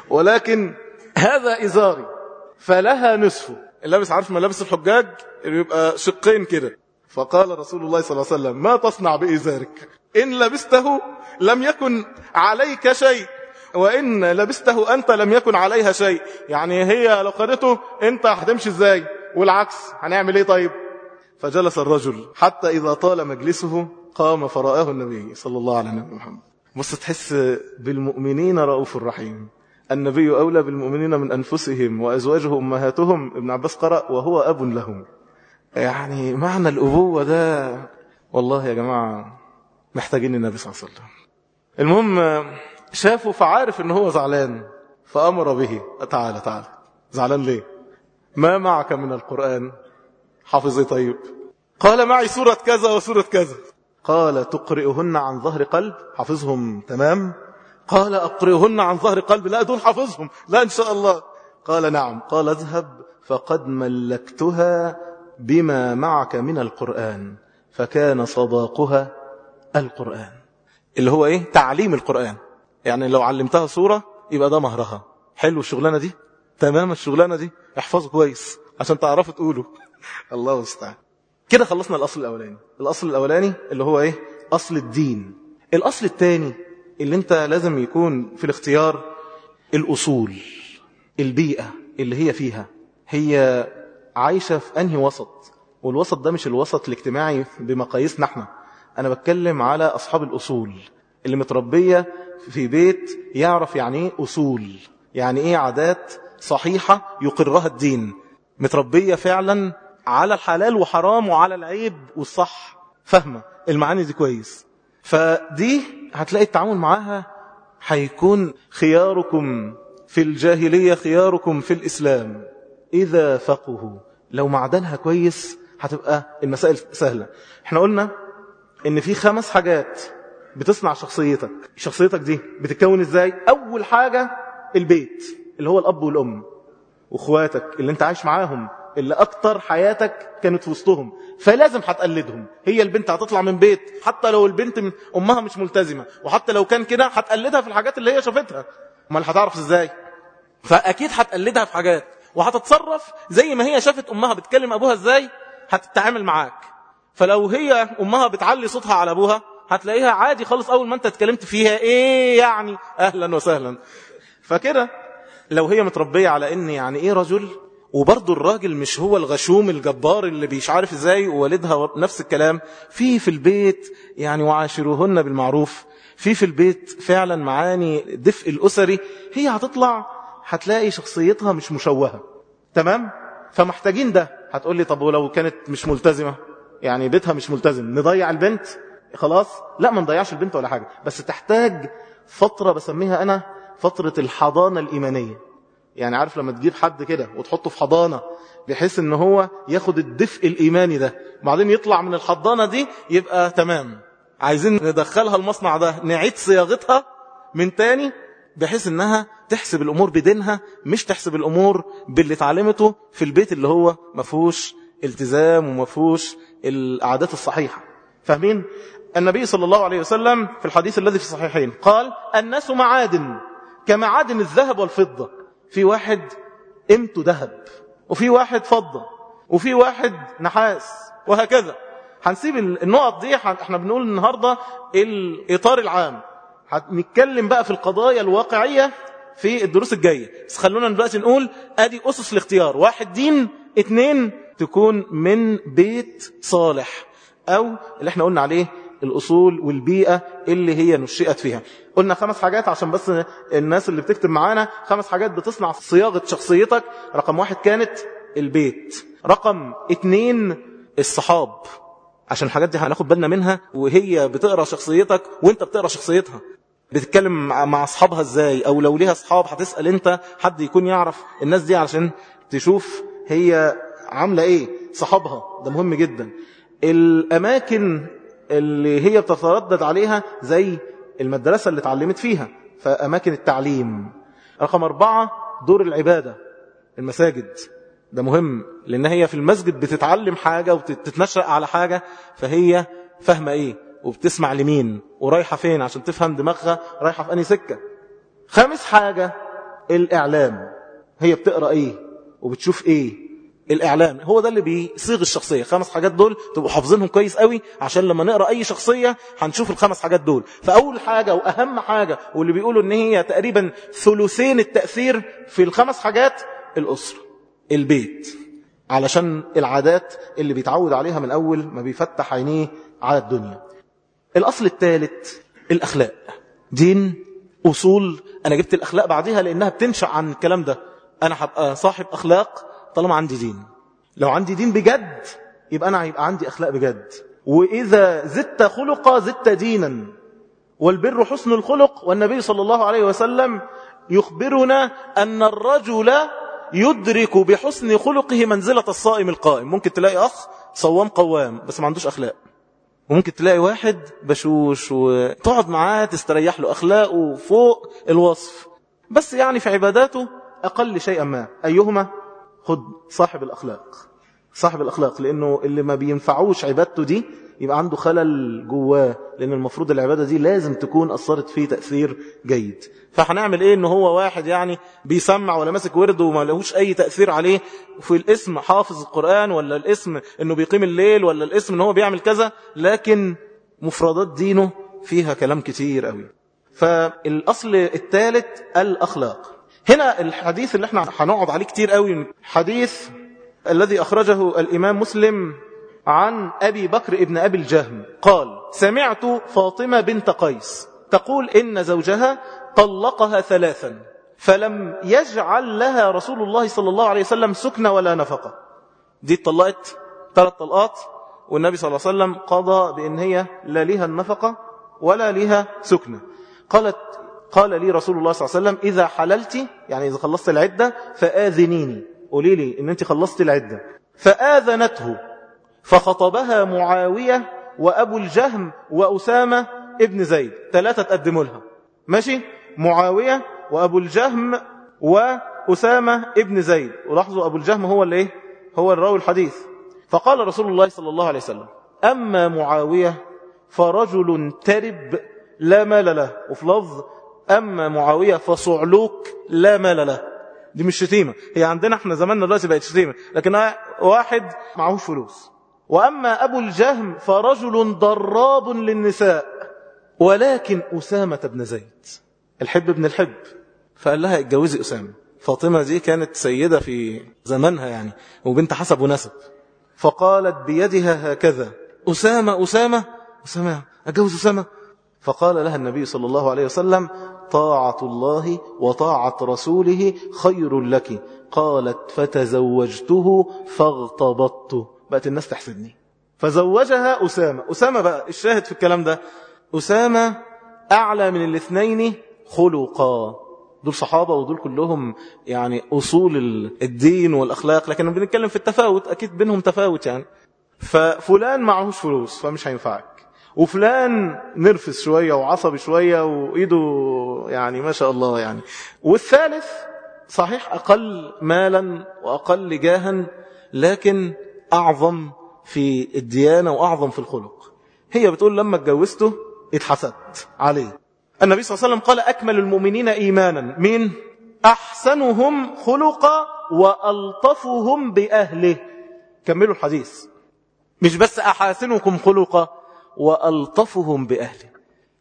A: ولكن هذا إزاري فلها نصفه، اللبس عارف ملابس الحجاج يبقى شقين كده. فقال رسول الله صلى الله عليه وسلم ما تصنع بإزارك؟ إن لبسته لم يكن عليك شيء، وإن لبسته أنت لم يكن عليها شيء. يعني هي لو خدته أنت هتمشي إزاي؟ والعكس هنعمل إيه طيب؟ فجلس الرجل حتى إذا طال مجلسه قام فرآه النبي صلى الله عليه وسلم. بص تحس بالمؤمنين رؤوف الرحيم، النبي أولى بالمؤمنين من أنفسهم وأزواجه أمهاتهم. ابن عباس قرأ وهو أب لهم. يعني معنى الأبوة ده والله يا جماعة محتاجين النبي صلى الله عليه وسلم. المهم شافه فعارف ان هو زعلان فأمر به تعالى تعالى. زعلان ليه؟ ما معك من القرآن؟ حافظي طيب؟ قال معي سورة كذا وسورة كذا. قال تقرئهن عن ظهر قلب؟ حافظهم تمام؟ قال أقرئهن عن ظهر قلب؟ لا دول حافظهم، لا إن شاء الله. قال نعم. قال اذهب فقد ملكتها بما معك من القرآن، فكان صداقها القرآن، اللي هو ايه؟ تعليم القرآن. يعني لو علمتها سورة يبقى ده مهرها. حلو الشغلانة دي؟ تمام الشغلانة دي؟ احفظوا كويس عشان تعرفوا تقولوا. الله استعان. كده خلصنا الأصل الأولاني. الأصل الأولاني اللي هو ايه؟ أصل الدين. الأصل الثاني اللي انت لازم يكون في الاختيار الأصول، البيئة اللي هي فيها، هي عايشة في أنهي وسط. والوسط ده مش الوسط الاجتماعي بمقاييسنا احنا، أنا بتكلم على أصحاب الأصول اللي متربية في بيت يعرف يعني ايه أصول، يعني ايه عادات صحيحة يقرها الدين، متربية فعلا على الحلال وحرام وعلى العيب والصح، فاهمة المعاني دي كويس. فدي هتلاقي التعامل معاها هيكون خياركم في الجاهلية خياركم في الإسلام إذا فقهوا. لو معدنها كويس هتبقى المسائل سهلة. احنا قلنا ان في خمس حاجات بتصنع شخصيتك. شخصيتك دي بتتكون ازاي؟ اول حاجة البيت اللي هو الاب والام واخواتك اللي انت عايش معاهم، اللي اكتر حياتك كانت في وسطهم، فلازم هتقلدهم. هي البنت هتطلع من بيت حتى لو البنت امها مش ملتزمة، وحتى لو كان كده هتقلدها في الحاجات اللي هي شافتها. امال هتعرف ازاي؟ فاكيد هتقلدها في حاجات، وهتتصرف زي ما هي شافت امها بتكلم ابوها ازاي هتتعامل معاك. فلو هي امها بتعلي صوتها على ابوها هتلاقيها عادي خالص، اول ما انت اتكلمت فيها ايه يعني اهلا وسهلا. فكده لو هي متربية على ان يعني ايه رجل، وبرضو الراجل مش هو الغشوم الجبار اللي مش عارف ازاي، ووالدها نفس الكلام، في في البيت يعني وعاشروهن بالمعروف، في في البيت فعلا معاني دفء الأسري، هي هتطلع هتلاقي شخصيتها مش مشوهة. تمام؟ فمحتاجين ده. هتقول لي طب ولو كانت مش ملتزمة، يعني بيتها مش ملتزم، نضيع البنت خلاص؟ لا، ما نضيعش البنت ولا حاجة، بس تحتاج فترة بسميها أنا فترة الحضانة الإيمانية. يعني عارف لما تجيب حد كده وتحطه في حضانة بحيث ان هو ياخد الدفء الإيماني ده، بعدين يطلع من الحضانة دي يبقى تمام. عايزين ندخلها المصنع ده، نعيد صياغتها من تاني بحيث انها تحسب الأمور بدينها، مش تحسب الأمور باللي اتعلمته في البيت اللي هو مفهوش التزام ومفهوش العادات الصحيحة. فاهمين؟ النبي صلى الله عليه وسلم في الحديث الذي في الصحيحين قال: الناس معادن كمعادن الذهب والفضة. في واحد قيمته ذهب، وفي واحد فضة، وفي واحد نحاس، وهكذا. هنسيب النقط دي، احنا بنقول النهاردة الإطار العام، هنتكلم بقى في القضايا الواقعية في الدروس الجاية. بس خلونا دلوقتي نقول ادي أسس الاختيار: واحد دين، اتنين تكون من بيت صالح، أو اللي احنا قلنا عليه الأصول والبيئة اللي هي نشئت فيها. قلنا خمس حاجات عشان بس الناس اللي بتكتب معانا، خمس حاجات بتصنع صياغة شخصيتك. رقم واحد كانت البيت، رقم اتنين الصحاب، عشان الحاجات دي هناخد بالنا منها وهي بتقرأ شخصيتك وانت بتقرأ شخصيتها. بتتكلم مع أصحابها ازاي، او لو ليها أصحاب هتسأل انت حد يكون يعرف الناس دي علشان تشوف هي عاملة ايه، صحابها ده مهم جدا. الأماكن اللي هي بتتردد عليها زي المدرسة اللي اتعلمت فيها، فأماكن التعليم. رقم أربعة دور العبادة، المساجد، ده مهم لأن هي في المسجد بتتعلم حاجة وتتنشأ على حاجة، فهي فاهمة ايه وبتسمع لمين ورايحة فين عشان تفهم دماغها رايحة في أنهي سكة. خامس حاجة الإعلام، هي بتقرأ ايه وبتشوف ايه. الإعلام هو ده اللي بيصيغ الشخصية. خمس حاجات دول تبقوا حافظينهم كويس قوي، عشان لما نقرأ أي شخصية هنشوف الخمس حاجات دول. فأول حاجة وأهم حاجة، واللي بيقولوا إن هي تقريبا ثلثين التأثير في الخمس حاجات، الأسرة، البيت، علشان العادات اللي بيتعود عليها من أول ما بيفتح عينيه على الدنيا. الأصل الثالث الأخلاق، دين، أصول. أنا جبت الأخلاق بعدها لأنها بتنشأ عن الكلام ده. أنا هبقى صاحب أخلاق طالما عندي دين. لو عندي دين بجد يبقى أنا هيبقى عندي أخلاق بجد. وإذا زدت خلقا زدت دينا، والبر حسن الخلق. والنبي صلى الله عليه وسلم يخبرنا أن الرجل يدرك بحسن خلقه منزلة الصائم القائم. ممكن تلاقي أخ صوام قوام بس ما عندوش أخلاق، وممكن تلاقي واحد بشوش وتقعد معاه تستريح له، أخلاقه فوق الوصف، بس يعني في عباداته أقل شيئا ما. أيهما؟ خد صاحب الأخلاق، صاحب الأخلاق، لأنه اللي ما بينفعوش عبادته دي يبقى عنده خلل جواه، لأن المفروض العبادة دي لازم تكون أثرت فيه تأثير جيد. فهنعمل إيه إنه هو واحد يعني بيسمع ولا ماسك ورد وما لهوش أي تأثير عليه في الاسم حافظ القرآن، ولا الاسم إنه بيقيم الليل، ولا الاسم إنه هو بيعمل كذا، لكن مفردات دينه فيها كلام كتير قوي. فالأصل الثالث الأخلاق. هنا الحديث اللي احنا هنقعد عليه كتير قوي، حديث الذي أخرجه الإمام مسلم عن أبي بكر ابن أبي الجهم قال: سمعت فاطمة بنت قيس تقول إن زوجها طلقها ثلاثا فلم يجعل لها رسول الله صلى الله عليه وسلم سكنة ولا نفقة. دي اتطلقت ثلاث طلقات، والنبي صلى الله عليه وسلم قضى بأن هي لا لها النفقة ولا لها سكنة. قالت قال لي رسول الله صلى الله عليه وسلم: إذا حللت، يعني إذا خلصت العدة، فآذنيني، قولي لي إن أنت خلصت العدة. فآذنته، فخطبها معاوية وأبو الجهم وأسامة ابن زيد، ثلاثة تقدموا لها. ماشي، معاوية وأبو الجهم وأسامة ابن زيد. ولاحظوا أبو الجهم هو اللي إيه؟ هو الراوي الحديث. فقال رسول الله صلى الله عليه وسلم: أما معاوية فرجل ترب لا مال له. وفي لفظ: أما معاوية فصعلوك لا مال له. دي مش شتيمة، هي عندنا احنا زماننا دلوقتي بقت شتيمة، لكن واحد معهوش فلوس. وأما أبو الجهم فرجل ضراب للنساء ولكن أسامة بن زيد الحب ابن الحب. فقال لها: اتجوزي أسامة. فاطمة دي كانت سيدة في زمانها يعني، وبنت حسب ونسب. فقالت بيدها هكذا: أسامة أسامة أسامة، أتجوز أسامة؟ فقال لها النبي صلى الله عليه وسلم: طاعة الله وطاعة رسوله خير لك. قالت: فتزوجته فاغتبطت. بقت الناس تحسدني. فزوجها أسامة. أسامة بقى الشاهد في الكلام ده، أسامة أعلى من الاثنين خلقا. دول صحابة ودول كلهم يعني أصول الدين والأخلاق، لكن بنتكلم في التفاوت، أكيد بينهم تفاوت يعني. ففلان معهوش فلوس فمش هينفعك، وفلان نرفس شوية وعصبي شوية وإيده يعني ما شاء الله يعني، والثالث صحيح أقل مالا وأقل جاها لكن أعظم في الديانة وأعظم في الخلق. هي بتقول لما اتجوزته اتحسدت عليه. النبي صلى الله عليه وسلم قال: أكمل المؤمنين إيمانا مين؟ أحسنهم خلقا وألطفهم بأهله. كملوا الحديث، مش بس أحاسنكم خلقا، وألطفهم بأهله.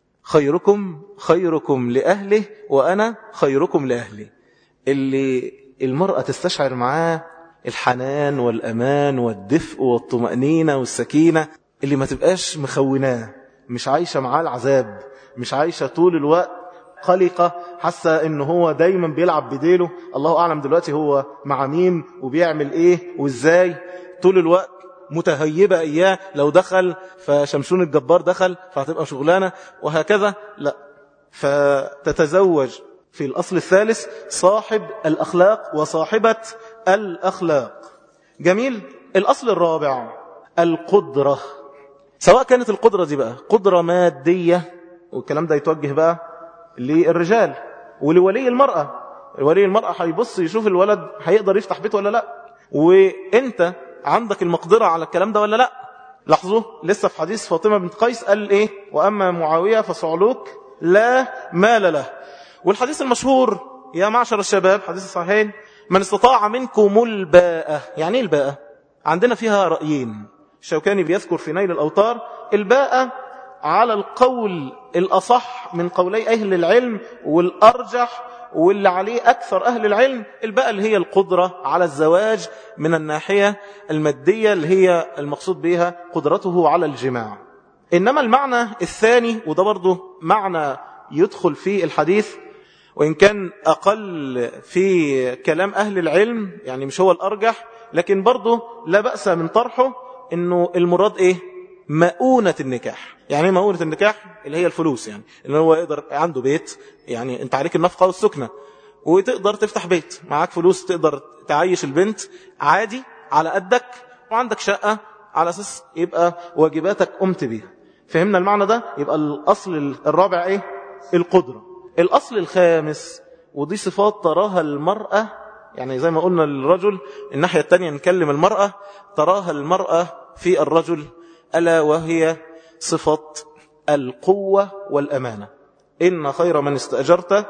A: خيركم خيركم لأهله وأنا خيركم لأهلي. اللي المرأة تستشعر معاه الحنان والأمان والدفء والطمأنينة والسكينة، اللي ما تبقاش مخوناه، مش عايشة معاه العذاب، مش عايشة طول الوقت قلقة، حاسة انه هو دايما بيلعب بديله، الله أعلم دلوقتي هو مع مين وبيعمل ايه وازاي، طول الوقت متهيبة إياه، لو دخل فشمشون الجبار دخل فهتبقى شغلانة وهكذا. لا، فتتزوج في الأصل الثالث صاحب الأخلاق وصاحبة الأخلاق. جميل. الأصل الرابع القدرة، سواء كانت القدرة دي بقى قدرة مادية، والكلام ده يتوجه بقى للرجال ولولي المرأة. ولي المرأة هيبص يشوف الولد هيقدر يفتح بيت ولا لا، وانت عندك المقدرة على الكلام ده ولا لا. لاحظوا لسه في حديث فاطمة بنت قيس قال ايه؟ وأما معاوية فصعلوك لا مال له. والحديث المشهور يا معشر الشباب، حديث الصحيحين: من استطاع منكم الباءة. يعني ايه الباءة؟ عندنا فيها رأيين. الشوكاني بيذكر في نيل الأوطار الباءة على القول الأصح من قولي أهل العلم والأرجح واللي عليه أكثر أهل العلم، الباءة اللي هي القدرة على الزواج من الناحية المادية اللي هي المقصود بها قدرته على الجماع. إنما المعنى الثاني، وده برضه معنى يدخل في الحديث وإن كان أقل في كلام أهل العلم، يعني مش هو الأرجح، لكن برضه لا بأس من طرحه، إنه المراد إيه؟ مؤونة النكاح. يعني مؤونة النكاح اللي هي الفلوس، يعني اللي هو يقدر عنده بيت، يعني انت عليك النفقة والسكنة وتقدر تفتح بيت، معاك فلوس تقدر تعيش البنت عادي على قدك، وعندك شقة على أساس يبقى واجباتك قمت بيها. فهمنا المعنى ده؟ يبقى الأصل الرابع إيه؟ القدرة. الأصل الخامس، ودي صفات تراها المرأة، يعني زي ما قلنا للرجل الناحية التانية نكلم المرأة، تراها المرأة في الرجل، ألا وهي صفة القوة والأمانة. إن خير من استأجرت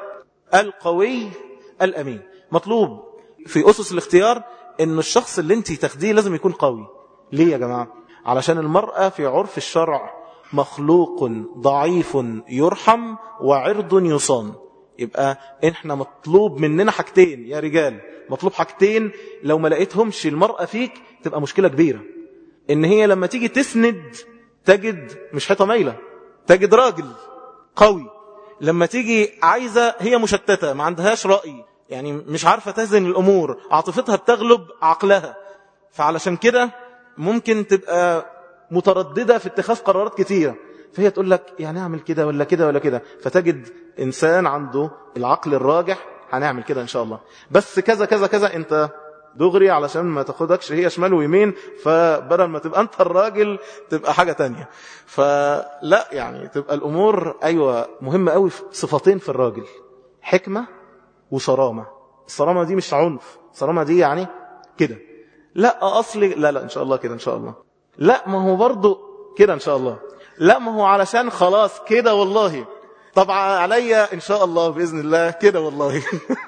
A: القوي الأمين. مطلوب في أسس الاختيار إن الشخص اللي انت تاخديه لازم يكون قوي. ليه يا جماعة؟ علشان المرأة في عرف الشرع مخلوق ضعيف يرحم وعرض يصان. يبقى احنا مطلوب مننا حاجتين يا رجال، مطلوب حاجتين لو ما لقيتهمش المرأة فيك تبقى مشكلة كبيرة. ان هي لما تيجي تسند تجد مش حيطة مايلة، تجد راجل قوي. لما تيجي عايزة هي مشتتة ما عندهاش رأي، يعني مش عارفة تزن الأمور، عاطفتها بتغلب عقلها، فعلشان كده ممكن تبقى مترددة في اتخاذ قرارات كتيرة، فهي تقول لك يعني اعمل كده ولا كده ولا كده، فتجد إنسان عنده العقل الراجح هنعمل كده إن شاء الله، بس كذا كذا كذا انت دغري علشان ما تاخدكش هي شمال ويمين، فبدل ما تبقى انت الراجل تبقى حاجة تانية. فلا يعني تبقى الامور ايوه مهمة قوي. في صفتين في الراجل، حكمة وصرامة. الصرامة دي مش عنف، الصرامة دي يعني كده، لا اصلي لا لا ان شاء الله كده ان شاء الله، لا ما هو برضو كده ان شاء الله، لا ما هو علشان خلاص كده والله، طبعا عليا ان شاء الله باذن الله كده والله.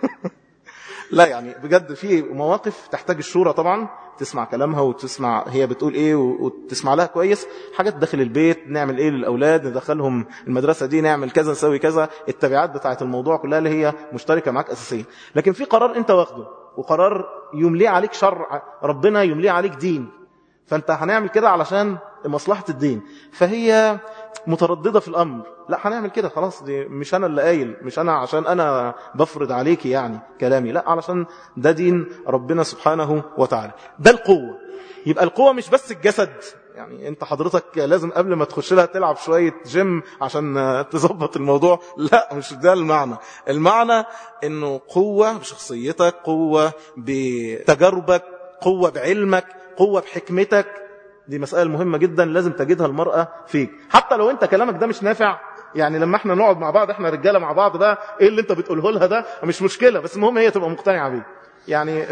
A: لا يعني بجد في مواقف تحتاج الشورى طبعا، تسمع كلامها وتسمع هي بتقول ايه وتسمع لها كويس. حاجات داخل البيت، نعمل ايه للاولاد، ندخلهم المدرسه دي، نعمل كذا نسوي كذا، التبعات بتاعه الموضوع كلها اللي هي مشتركه معاك اساسيه. لكن في قرار انت واخده، وقرار يملي عليك شرع ربنا، يملي عليك دين، فانت هنعمل كده علشان مصلحه الدين، فهي مترددة في الأمر، لا هنعمل كده خلاص، دي مش أنا اللي قايل، مش أنا عشان أنا بفرض عليك يعني كلامي، لا علشان ده دين ربنا سبحانه وتعالى. ده القوة. يبقى القوة مش بس الجسد، يعني أنت حضرتك لازم قبل ما تخش لها تلعب شوية جيم عشان تظبط الموضوع، لا مش ده المعنى. المعنى أنه قوة بشخصيتك، قوة بتجاربك، قوة بعلمك، قوة بحكمتك. دي مسألة مهمة جدا لازم تجدها المرأة فيك، حتى لو انت كلامك ده مش نافع. يعني لما احنا نقعد مع بعض، احنا رجالة مع بعض بقى، ايه اللي انت بتقوله لها ده مش مشكلة، بس المهم هي تبقى مقتنعة بيه، يعني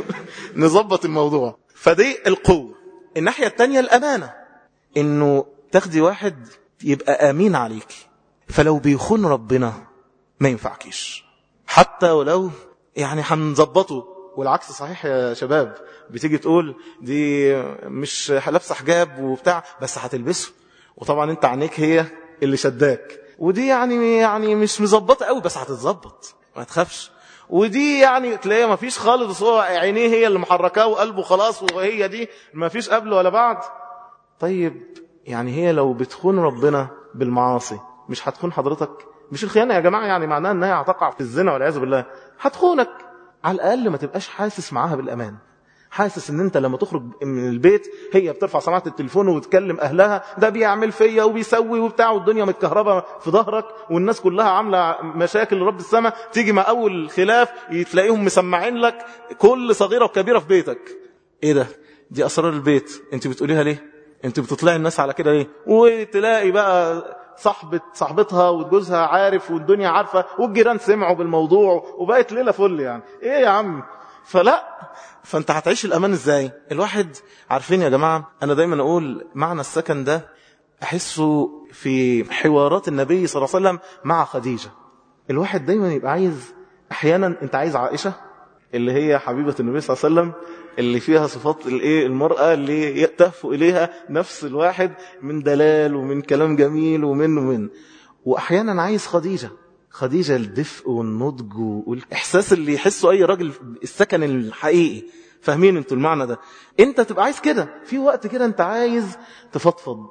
A: نظبط الموضوع. فدي القوة. الناحية التانية الأمانة، انه تاخدي واحد يبقى أمين عليك، فلو بيخون ربنا ما ينفعكيش، حتى ولو يعني هنظبطه. والعكس صحيح يا شباب، بتيجي تقول دي مش لابسه حجاب وبتاع بس هتلبسه، وطبعا انت عينيك هي اللي شداك، ودي يعني يعني مش مظبطه قوي بس هتتظبط ما تخافش، ودي يعني تلاقيها ما فيش خالص، هو عينيه هي اللي محركاه وقلبه خلاص، وهي دي ما فيش قبل ولا بعد. طيب يعني هي لو بتخون ربنا بالمعاصي مش هتخون حضرتك؟ مش الخيانه يا جماعه يعني معناها انها هتقع في الزنا والعياذ بالله، هتخونك. على الأقل ما تبقاش حاسس معاها بالأمان، حاسس ان انت لما تخرج من البيت هي بترفع سماعة التليفون وتكلم أهلها، ده بيعمل فيا وبيسوي وبتاع، والدنيا متكهربة في ظهرك، والناس كلها عاملة مشاكل لرب السماء، تيجي مع أول خلاف تلاقيهم مسمعين لك كل صغيرة وكبيرة في بيتك. ايه ده؟ دي أسرار البيت، انت بتقوليها ليه؟ انت بتطلعي الناس على كده ليه؟ وتلاقي بقى صاحبة صاحبتها وجوزها عارف والدنيا عارفة والجيران سمعوا بالموضوع وبقت ليلة فل، يعني ايه يا عم؟ فلا، فانت هتعيش الأمان ازاي؟ الواحد عارفين يا جماعة، انا دايما اقول معنى السكن ده احسه في حوارات النبي صلى الله عليه وسلم مع خديجة. الواحد دايما يبقى عايز، احيانا انت عايز عائشة اللي هي حبيبة النبي صلى الله عليه وسلم، اللي فيها صفات الايه المرأة اللي يتهف إليها نفس الواحد من دلال ومن كلام جميل ومن ومن وأحيانا عايز خديجة، خديجة الدفء والنضج والإحساس اللي يحسه أي راجل، السكن الحقيقي. فاهمين انتوا المعنى ده؟ انت تبقى عايز كده في وقت كده، انت عايز تفضفض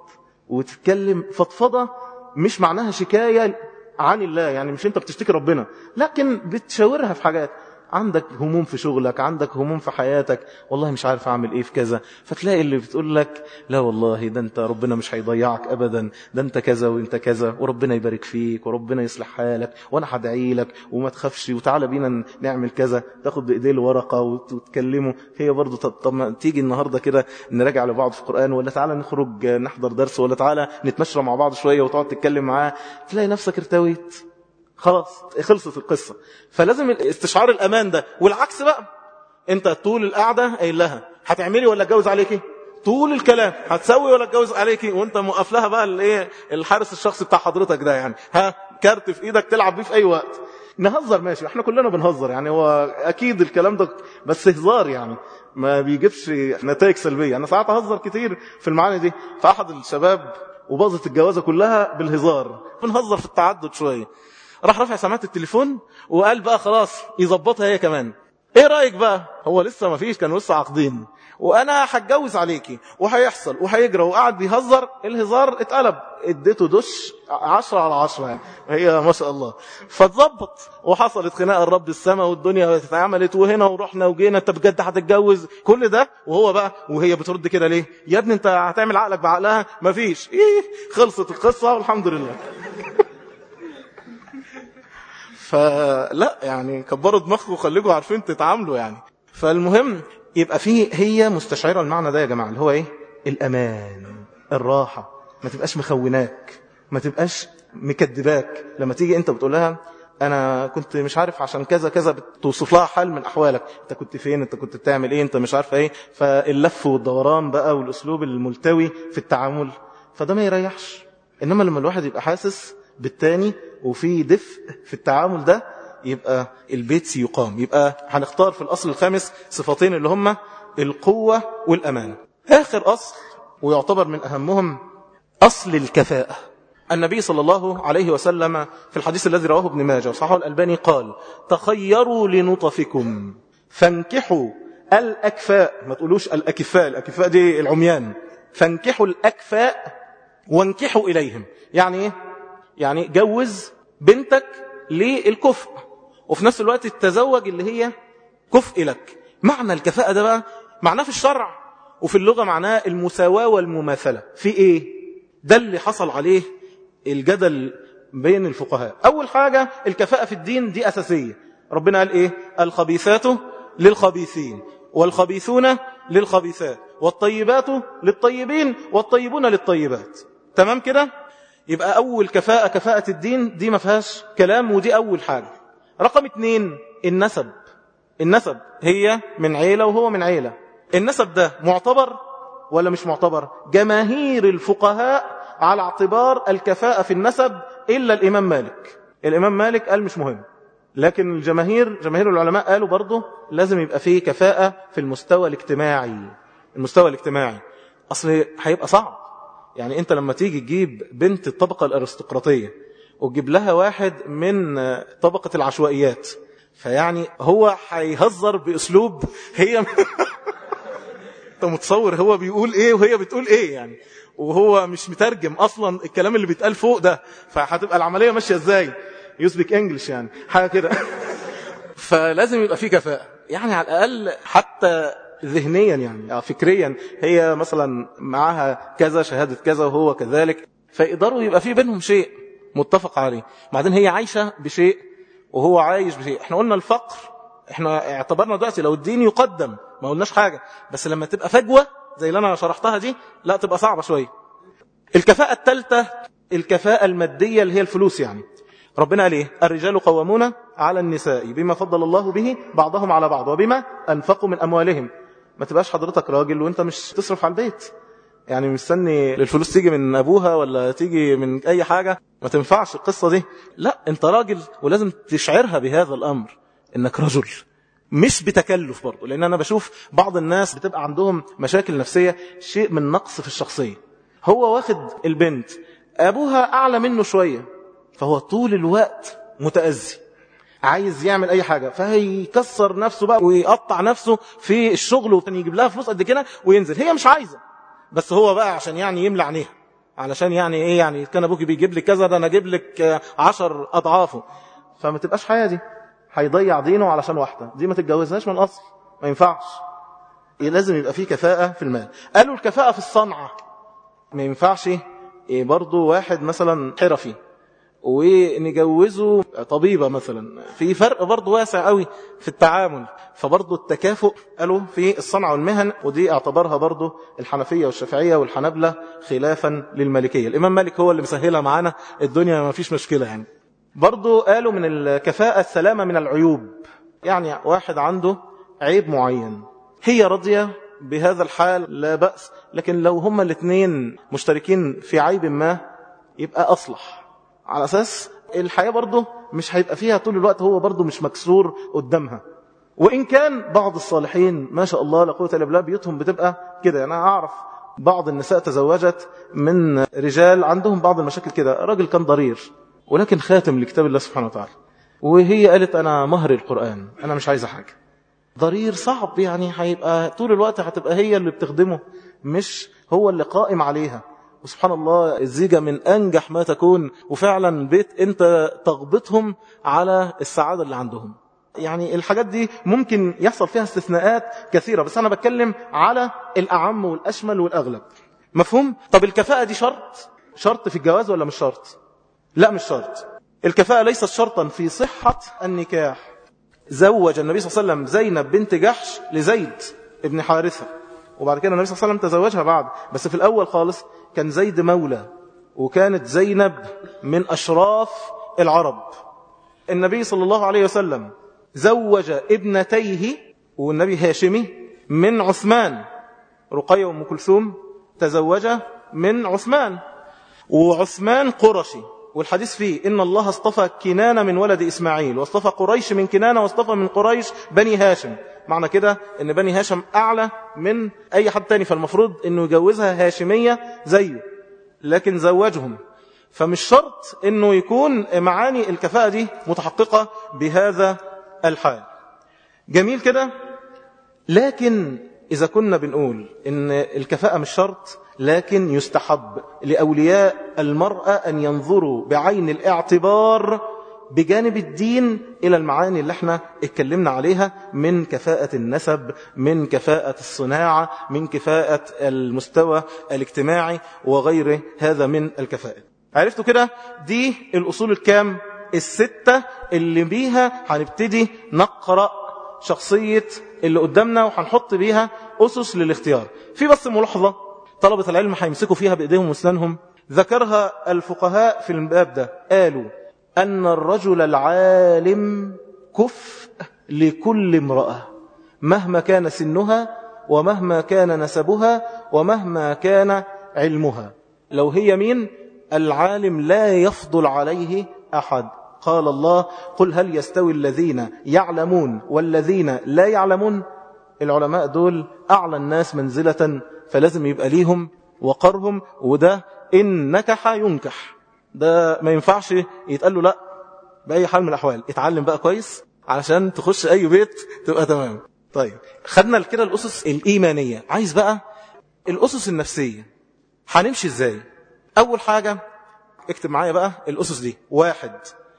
A: وتتكلم فضفضة، مش معناها شكاية عن الله، يعني مش انت بتشتكي ربنا، لكن بتشاورها في حاجات، عندك هموم في شغلك، عندك هموم في حياتك، والله مش عارف اعمل ايه في كذا، فتلاقي اللي بتقول لك لا والله ده انت ربنا مش هيضيعك ابدا، ده انت كذا وانت كذا، وربنا يبارك فيك وربنا يصلح حالك وانا هدعي لك وما تخافش وتعالى بينا نعمل كذا، تاخد بايديه الورقه وتتكلموا. هي برضو طب ما تيجي النهارده كده نراجع لبعض في القرآن، ولا تعالى نخرج نحضر درس، ولا تعالى نتمشى مع بعض شويه وتقعد تتكلم معاه، تلاقي نفسك ارتويت خلاص، خلصت القصة. فلازم استشعار الأمان ده. والعكس بقى، انت طول القعدة قايل لها هتعملي ولا اتجوز عليكي، طول الكلام هتسوي ولا اتجوز عليكي، وانت موقف لها بقى الايه الحارس الشخصي بتاع حضرتك ده، يعني ها كارت في ايدك تلعب بيه في اي وقت. نهزر ماشي، احنا كلنا بنهزر، يعني هو اكيد الكلام ده بس هزار، يعني ما بيجيبش نتائج سلبية. انا ساعات اهزر كتير في المعاني دي. فاحد الشباب وباظت الجوازة كلها بالهزار، بنهزر في التعدد شوية، راح رفع سماعة التليفون وقال بقى خلاص يظبطها هي كمان، ايه رأيك بقى؟ هو لسه ما فيش، كانوا لسه عاقدين، وانا هتجوز عليكي وهيحصل وهيجرى، وقعد بيهزر، الهزار اتقلب، اديته دش عشرة على عشرة، يعني هي ما شاء الله. فتظبط وحصلت خناقه الرب السماء، والدنيا اتعملت وهنا ورحنا وجينا، انت بجد هتتجوز كل ده؟ وهو بقى وهي بترد كده ليه يا ابني؟ انت هتعمل عقلك بعقلها؟ ما فيش، ايه خلصت القصه والحمد لله. فلا يعني كبروا دماغكم وخليكم عارفين تتعاملوا يعني. فالمهم يبقى فيه هي مستشعرة المعنى ده يا جماعة اللي هو ايه؟ الأمان، الراحة، ما تبقاش مخوناك، ما تبقاش مكدباك. لما تيجي انت بتقول لها انا كنت مش عارف عشان كذا كذا، بتوصف لها حال من احوالك، انت كنت فين، انت كنت بتعمل ايه، انت مش عارف ايه. فاللف والدوران بقى والاسلوب الملتوي في التعامل، فده ما يريحش. انما لما الواحد يبقى حاسس بالتاني وفي دفء في التعامل ده، يبقى البيت يقام. يبقى هنختار في الاصل الخامس صفتين اللي هما القوة والامان. اخر اصل ويعتبر من اهمهم اصل الكفاءة. النبي صلى الله عليه وسلم في الحديث الذي رواه ابن ماجه وصححه الألباني قال: تخيروا لنطفكم فانكحوا الأكفاء. ما تقولوش الأكفاء، الأكفاء دي العميان. فانكحوا الأكفاء وانكحوا إليهم. يعني ايه؟ يعني جوز بنتك للكفء وفي نفس الوقت تتزوج اللي هي كفء لك. معنى الكفاءة ده بقى معناه في الشرع وفي اللغة معناه المساواة والمماثلة. في ايه؟ ده اللي حصل عليه الجدل بين الفقهاء. أول حاجة الكفاءة في الدين دي أساسية. ربنا قال إيه؟ الخبيثات للخبيثين والخبيثون للخبيثات والطيبات للطيبين والطيبون للطيبات. تمام كده؟ يبقى أول كفاءة كفاءة الدين دي ما فيهاش كلام، ودي أول حاجة. رقم اتنين النسب. النسب هي من عيلة وهو من عيلة. النسب ده معتبر ولا مش معتبر؟ جماهير الفقهاء على اعتبار الكفاءة في النسب إلا الإمام مالك. الإمام مالك قال مش مهم، لكن الجماهير جماهير العلماء قالوا برضه لازم يبقى فيه كفاءة في المستوى الاجتماعي. المستوى الاجتماعي أصل هيبقى صعب. يعني أنت لما تيجي تجيب بنت الطبقة الأرستقراطية وتجيب لها واحد من طبقة العشوائيات، فيعني هو هيهزر بأسلوب هي أنت متصور هو بيقول إيه وهي بتقول إيه يعني، وهو مش مترجم أصلا الكلام اللي بيتقال فوق ده، فهتبقى العملية ماشية إزاي؟ يسبك إنجلش يعني حاجة كده. فلازم يبقى فيه كفاءة، يعني على الأقل حتى ذهنيا يعني فكريا هي مثلا معاها كذا شهادة كذا وهو كذلك، فيقدروا يبقى فيه بينهم شيء متفق عليه. بعدين هي عايشة بشيء وهو عايش بشيء. احنا قلنا الفقر، احنا اعتبرنا دلوقتي لو الدين يقدم ما قلناش حاجة، بس لما تبقى فجوة زي اللي أنا شرحتها دي لا تبقى صعبة شوية. الكفاءة الثالثة الكفاءة المادية اللي هي الفلوس. يعني ربنا قال ايه؟ الرجال قوامون على النساء بما فضل الله به بعضهم على بعض وبما أنفقوا من أموالهم. ما تبقاش حضرتك راجل وانت مش تصرف على البيت، يعني مستني الفلوس تيجي من أبوها ولا تيجي من أي حاجة، ما تنفعش القصة دي. لا، انت راجل ولازم تشعرها بهذا الأمر انك رجل، مش بتكلف برضه. لأن أنا بشوف بعض الناس بتبقى عندهم مشاكل نفسية، شيء من نقص في الشخصية. هو واخد البنت أبوها أعلى منه شوية، فهو طول الوقت متأذي، عايز يعمل أي حاجة، فهيكسر نفسه بقى ويقطع نفسه في الشغل وكان يجيب لها فلوس قد كده وينزل. هي مش عايزة، بس هو بقى عشان يعني يملى عينيها، علشان يعني إيه، يعني كان أبوك بيجيب لك كذا ده أنا أجيب لك عشر أضعافه. فما تبقاش حياة دي، هيضيع دينه علشان واحدة دي ما تتجوزهاش من الأصل، ما ينفعش. لازم يبقى فيه كفاءة في المال. قالوا الكفاءة في الصنعة، ما ينفعش إيه برضو واحد مثلا حرفي ونجوزه طبيبة مثلا، في فرق برضو واسع قوي في التعامل. فبرضو التكافؤ قالوا في الصنعة والمهن، ودي اعتبرها برضو الحنفية والشافعية والحنبلة خلافا للمالكية. الإمام مالك هو اللي مسهلها معانا الدنيا، ما فيش مشكلة يعني. برضو قالوا من الكفاءة السلامة من العيوب. يعني واحد عنده عيب معين، هي راضية بهذا الحال لا بأس، لكن لو هما الاثنين مشتركين في عيب ما يبقى أصلح، على أساس الحياة برضو مش هيبقى فيها طول الوقت هو برضو مش مكسور قدامها. وإن كان بعض الصالحين ما شاء الله لا قوة إلا بالله بيوتهم بتبقى كده. أنا أعرف بعض النساء تزوجت من رجال عندهم بعض المشاكل كده، راجل كان ضرير ولكن خاتم لكتاب الله سبحانه وتعالى، وهي قالت أنا مهر القرآن، أنا مش عايزة حاجة. ضرير صعب يعني، هيبقى طول الوقت هتبقى هي اللي بتخدمه مش هو اللي قائم عليها. وسبحان الله الزيجة من أنجح ما تكون، وفعلا بيت أنت تغبطهم على السعادة اللي عندهم. يعني الحاجات دي ممكن يحصل فيها استثناءات كثيرة، بس أنا بتكلم على الأعم والأشمل والأغلب. مفهوم؟ طب الكفاءة دي شرط شرط في الجواز ولا مش شرط؟ لا مش شرط. الكفاءة ليست شرطا في صحة النكاح، زوج النبي صلى الله عليه وسلم زينب بنت جحش لزيد ابن حارثة، وبعد كده النبي صلى الله عليه وسلم تزوجها بعد، بس في الأول خالص كان زيد مولى، وكانت زينب من أشراف العرب. النبي صلى الله عليه وسلم زوج ابنتيه، والنبي هاشمي، من عثمان. رقية وأم كلثوم تزوجها من عثمان، وعثمان قرشي، والحديث فيه إن الله اصطفى كنانة من ولد إسماعيل، واصطفى قريش من كنانة، واصطفى من قريش بني هاشم. معنى كده إن بني هاشم أعلى من أي حد تاني، فالمفروض إنه يجوزها هاشمية زيه، لكن زوجهم. فمش شرط إنه يكون معاني الكفاءة دي متحققة بهذا الحال. جميل كده. لكن إذا كنا بنقول إن الكفاءة مش شرط، لكن يستحب لأولياء المرأة أن ينظروا بعين الاعتبار بجانب الدين إلى المعاني اللي احنا اتكلمنا عليها، من كفاءة النسب، من كفاءة الصناعة، من كفاءة المستوى الاجتماعي، وغير هذا من الكفاءة. عرفتوا كده؟ دي الأصول الكام؟ الستة اللي بيها هنبتدي نقرأ شخصية اللي قدامنا، وهنحط بيها أسس للاختيار. في بس ملاحظة طلبة العلم هيمسكوا فيها بإيديهم واسنانهم، ذكرها الفقهاء في الباب ده، قالوا أن الرجل العالم كفء لكل امرأة مهما كان سنها، ومهما كان نسبها، ومهما كان علمها. لو هي مين؟ العالم لا يفضل عليه أحد. قال الله: قل هل يستوي الذين يعلمون والذين لا يعلمون؟ العلماء دول أعلى الناس منزلة، فلازم يبقى ليهم وقرهم. وده إن نكح ينكح، ده ما ينفعش يتقال له لا بأي حال من الأحوال. اتعلم بقى كويس علشان تخش أي بيت تبقى تمام. طيب، خدنا كده الأسس الإيمانية، عايز بقى الأسس النفسية. هنمشي إزاي؟ أول حاجة اكتب معايا بقى الأسس دي. واحد،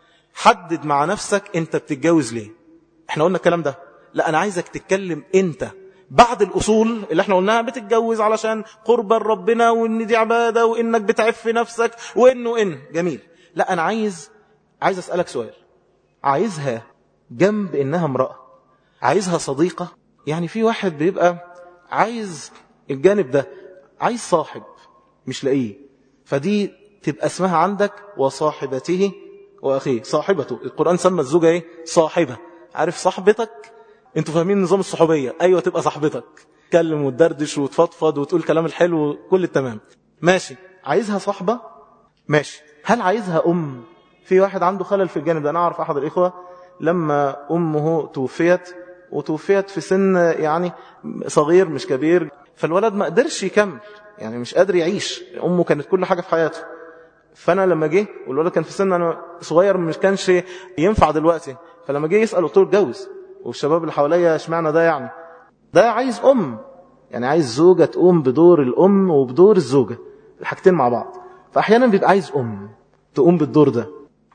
A: حدد مع نفسك انت بتتجوز ليه. احنا قلنا الكلام ده، لا انا عايزك تتكلم انت بعد الأصول اللي احنا قلناها، بتتجوز علشان قرب ربنا، وان دي عبادة، وانك بتعف نفسك، وانه ان جميل. لا انا عايز عايز اسألك سؤال، عايزها جنب انها امرأة، عايزها صديقة؟ يعني في واحد بيبقى عايز الجانب ده، عايز صاحب مش لاقيه، فدي تبقى اسمها عندك وصاحبته واخيه. صاحبته، القرآن سمى الزوجة ايه؟ صاحبة. عارف صاحبتك؟ انتوا فاهمين نظام الصحوبية؟ ايوه، تبقى صاحبتك، تكلم وتدردش وتفضفض وتقول كلام الحلو، كل التمام. ماشي، عايزها صاحبة؟ ماشي. هل عايزها ام؟ في واحد عنده خلل في الجانب ده. انا اعرف احد الاخوة لما امه توفيت، وتوفيت في سن يعني صغير مش كبير، فالولد ما قدرش يكمل، يعني مش قادر يعيش، امه كانت كل حاجة في حياته. فانا لما جه والولد كان في سن انا صغير، مش كانش ينفع دلوقتي، فلما جه يسأل قلت له اتجوز. والشباب اللي حواليا اشمعنى ده؟ يعني ده عايز ام، يعني عايز زوجة تقوم بدور الام وبدور الزوجة، الحاجتين مع بعض. فاحيانا بيبقى عايز ام تقوم بالدور ده،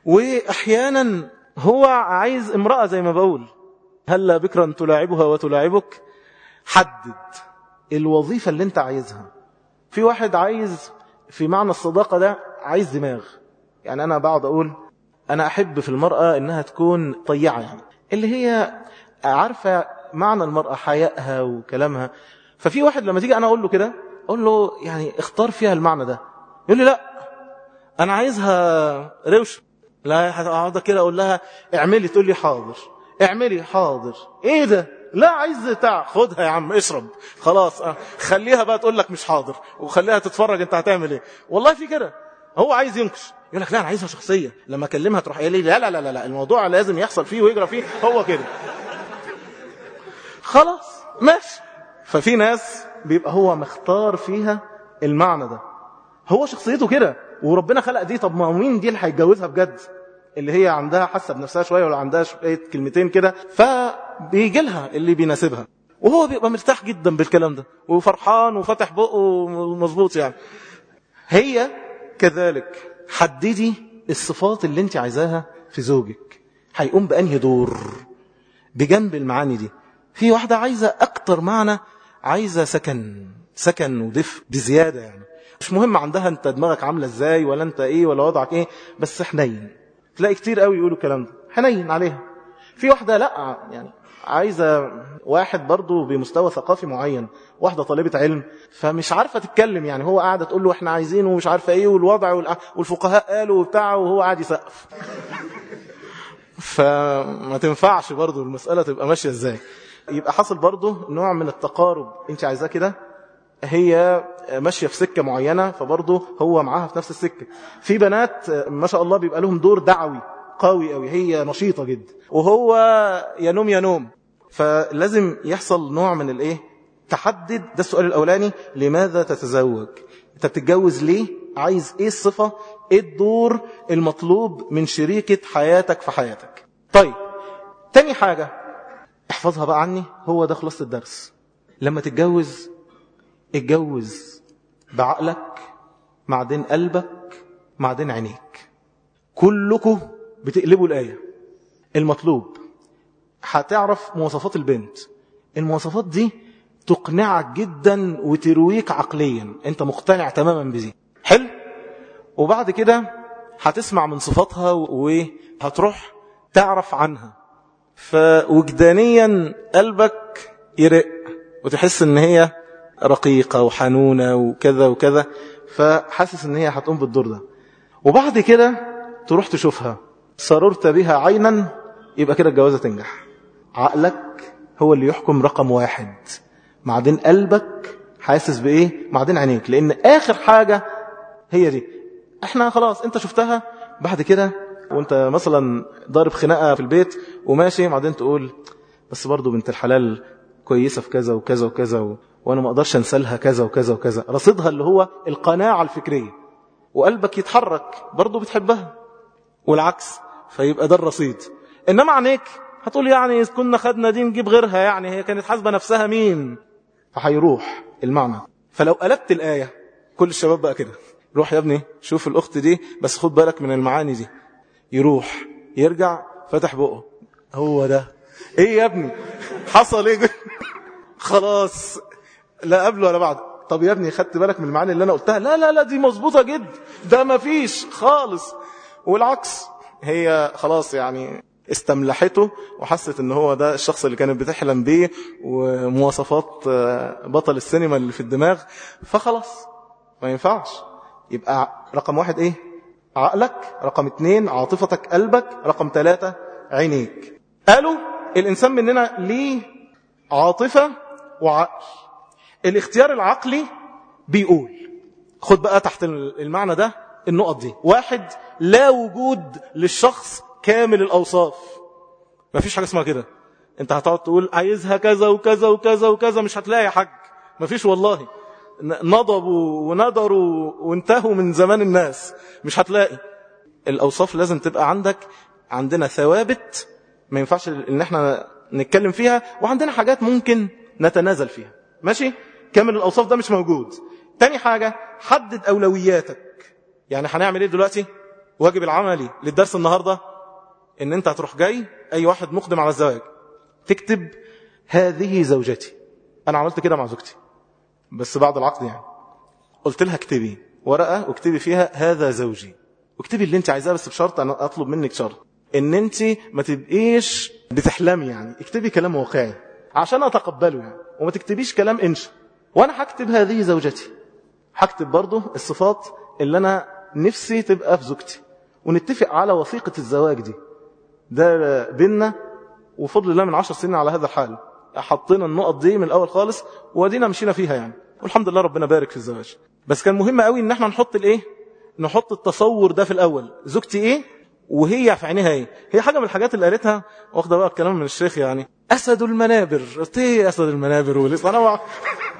A: واحيانا هو عايز امرأة زي ما بقول، هلا بكرا تلاعبها وتلاعبك. حدد الوظيفة اللي انت عايزها. في واحد عايز في معنى الصداقة ده عايز دماغ، يعني انا بقعد اقول انا احب في المرأة انها تكون طيعة، يعني اللي هي عارفة معنى المرأة، حيائها وكلامها. ففي واحد لما تيجي انا اقول له كده، اقول له يعني اختار فيها المعنى ده، يقول لي لا انا عايزها روش. لا، هقعد كده اقول لها اعملي، تقول لي حاضر. اعملي، حاضر. ايه ده؟ لا عايز بتاع، خدها يا عم اشرب خلاص. اه. خليها بقى تقول لك مش حاضر، وخليها تتفرج انت هتعمل ايه. والله في كده، هو عايز ينكش، يقول لك لا انا عايزها شخصيه، لما اكلمها تروح قايله لي لا لا لا لا الموضوع لازم يحصل فيه ويجرى فيه، هو كده خلاص ماشي. ففي ناس بيبقى هو مختار فيها المعنى ده، هو شخصيته كده، وربنا خلق دي. طب ما مين دي اللي هيتجوزها بجد؟ اللي هي عندها حاسه بنفسها شويه، ولا عندها شويه كلمتين كده، فبيجي لها اللي بيناسبها، وهو بيبقى مرتاح جدا بالكلام ده، وفرحان وفتح بقه مظبوط. يعني هي كذلك. حددي الصفات اللي انت عايزاها في زوجك، هيقوم بأنهي دور بجنب المعاني دي. في واحدة عايزة أكتر معنى، عايزة سكن سكن ودفء بزيادة، يعني مش مهم عندها انت دماغك عاملة ازاي، ولا انت ايه، ولا وضعك ايه، بس حنين. تلاقي كتير قوي يقولوا الكلام ده، حنين عليها. في واحدة لا، يعني عايزة واحد برضو بمستوى ثقافي معين، واحدة طالبة علم فمش عارفة تتكلم، يعني هو قاعدة تقول له احنا عايزينه ومش عارفة ايه والوضع والفقهاء قالوا وبتاع، وهو قاعد يسقف. فما تنفعش برضو المسألة تبقى ماشية ازاي. يبقى حصل برضو نوع من التقارب، انت عايزاه كده، هي ماشية في سكة معينة فبرضو هو معاها في نفس السكة. في بنات ما شاء الله بيبقى لهم دور دعوي قوي قوي، هي نشيطة جدا وهو ينوم ينوم، فلازم يحصل نوع من الايه، تحدد. ده السؤال الاولاني، لماذا تتزوج؟ انت بتتجوز ليه؟ عايز ايه الصفة، ايه الدور المطلوب من شريكة حياتك في حياتك؟ طيب تاني حاجة احفظها بقى عني، هو ده خلاصة الدرس. لما تتجوز اتجوز بعقلك، بعدين قلبك، بعدين عينيك. كلكم بتقلبوا الآية. المطلوب هتعرف مواصفات البنت، المواصفات دي تقنعك جدا وترويك عقليا، انت مقتنع تماما بذي. حلو. وبعد كده هتسمع من صفاتها وهتروح تعرف عنها، فوجدانيا قلبك يرق وتحس ان هي رقيقة وحنونة وكذا وكذا، فحاسس ان هي هتقوم بالدور ده. وبعد كده تروح تشوفها، سررت بها عينا، يبقى كده الجوازة تنجح. عقلك هو اللي يحكم رقم واحد، بعدين قلبك حاسس بايه، بعدين عينيك، لان اخر حاجة هي دي. احنا خلاص انت شفتها، بعد كده وانت مثلا ضارب خناقة في البيت وماشي، بعدين تقول بس برضو بنت الحلال كويسة في كذا وكذا وكذا و... وانا ما اقدرش انسلها كذا وكذا وكذا، رصيدها اللي هو القناعة الفكرية، وقلبك يتحرك برضو بتحبها والعكس، فيبقى ده الرصيد. انما عينيك هتقول يعني كنا خدنا دي نجيب غيرها، يعني هي كانت حاسبة نفسها مين، فهيروح المعنى. فلو قلبت الآية، كل الشباب بقى كده، روح يا ابني شوف الأخت دي بس خد بالك من المعاني دي، يروح يرجع فتح بقه، هو ده ايه يا ابني حصل ايه خلاص لا قبله ولا بعد. طب يا ابني خدت بالك من المعاني اللي انا قلتها؟ لا لا لا دي مظبوطة جدا، ده ما فيش خالص. والعكس، هي خلاص يعني استملحته وحست ان هو ده الشخص اللي كانت بتحلم بيه ومواصفات بطل السينما اللي في الدماغ، فخلاص ما ينفعش. يبقى رقم واحد ايه؟ عقلك، رقم اتنين عاطفتك قلبك، رقم ثلاثة عينيك. قالوا الانسان مننا ليه عاطفة وعقل. الاختيار العقلي بيقول، خد بقى تحت المعنى ده النقط دي. واحد، لا وجود للشخص كامل الأوصاف، ما فيش حاجة اسمها كده. انت هتقعد تقول عايزها كذا وكذا وكذا وكذا، مش هتلاقي يا حاج، ما فيش والله. نضبوا وندروا وانتهوا من زمان الناس، مش هتلاقي. الأوصاف لازم تبقى عندك. عندنا ثوابت ما ينفعش ان احنا نتكلم فيها، وعندنا حاجات ممكن نتنازل فيها، ماشي؟ كامل الأوصاف ده مش موجود. تاني حاجة، حدد أولوياتك. يعني هنعمل ايه دلوقتي؟ واجب العملي للدرس النهاردة ان انت هتروح جاي اي واحد مقدم على الزواج تكتب هذه زوجتي. انا عملت كده مع زوجتي بس بعد العقد، يعني قلت لها اكتبي ورقة واكتبي فيها هذا زوجي، واكتبي اللي انت عايزاه، بس بشرط انا اطلب منك شرط ان انت ما تبقيش بتحلمي، يعني اكتبي كلام واقعي عشان اتقبله يعني، وما تكتبيش كلام انشا. وانا هكتب هذه زوجتي، هكتب برضو الصفات اللي انا نفسي تبقى في زوجتي، ونتفق على وثيقة الزواج دي. ده بيننا وفضل الله من عشر سنين على هذا الحال، حطينا النقط دي من الاول خالص ودينا مشينا فيها يعني، والحمد لله ربنا بارك في الزواج. بس كان مهم قوي ان احنا نحط الايه، نحط التصور ده في الاول. زوجتي ايه وهي في عينيها ايه. هي حاجة من الحاجات اللي قالتها واخده بقى الكلام من الشيخ، يعني اسد المنابر. قلت ايه اسد المنابر ولسه انا وع...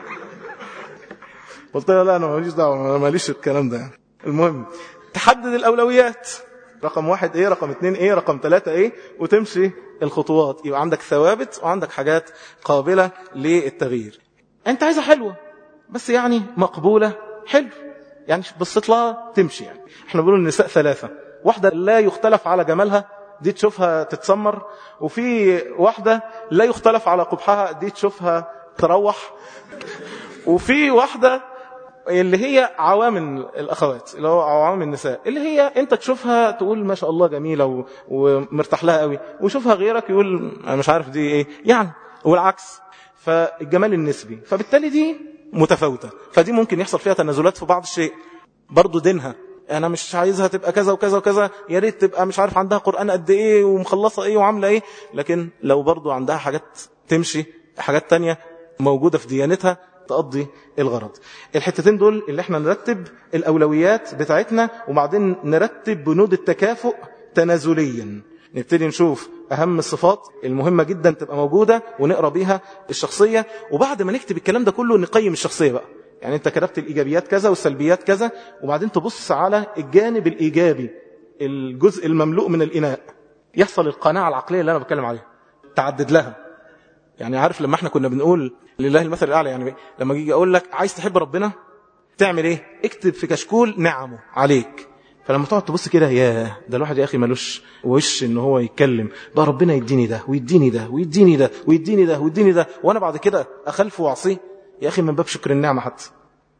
A: قلت له لا انا ماليش دعوه، انا ماليش الكلام ده يعني. المهم تحدد الاولويات، رقم واحد ايه، رقم اتنين ايه، رقم ثلاثة ايه، وتمشي الخطوات. يبقى عندك ثوابت وعندك حاجات قابلة للتغيير. انت عايزة حلوة بس يعني مقبولة، حلو يعني بصيت لها تمشي. يعني احنا بنقول النساء ثلاثة، واحدة لا يختلف على جمالها دي تشوفها تتسمر، وفي واحدة لا يختلف على قبحها دي تشوفها تروح، وفي واحدة اللي هي عوامل الأخوات، اللي هو عوامل النساء، اللي هي أنت تشوفها تقول ما شاء الله جميلة و... ومرتاح لها قوي، وشوفها غيرك يقول أنا مش عارف دي إيه يعني، والعكس. فالجمال النسبي، فبالتالي دي متفاوتة، فدي ممكن يحصل فيها تنازلات في بعض الشيء. برضو دينها، أنا مش عايزها تبقى كذا وكذا وكذا، يا ريت تبقى مش عارف عندها قرآن قد إيه ومخلصة إيه وعاملة إيه، لكن لو برضو عندها حاجات تمشي، حاجات تانية موجودة في ديانتها تقضي الغرض. الحتتين دول اللي احنا نرتب الأولويات بتاعتنا، وبعدين نرتب بنود التكافؤ تنازليا. نبتدي نشوف أهم الصفات المهمة جدا تبقى موجودة ونقرأ بيها الشخصية، وبعد ما نكتب الكلام ده كله نقيم الشخصية بقى. يعني انت كتبت الإيجابيات كذا والسلبيات كذا، وبعدين تبص على الجانب الإيجابي، الجزء المملوء من الإناء، يحصل القناعة العقلية اللي أنا بتكلم عليها، تعدد لها. يعني عارف لما احنا كنا بنقول لله المثل الأعلى، يعني لما يجي أقول لك عايز تحب ربنا تعمل ايه؟ اكتب في كشكول نعمه عليك. فلما تقعد تبص كده، يا ده الواحد يا أخي ملوش وش ان هو يتكلم، ده ربنا يديني ده ويديني ده ويديني ده ويديني ده ويديني ده، وانا بعد كده اخلفه واعصيه. يا أخي من باب شكر النعمة حتى،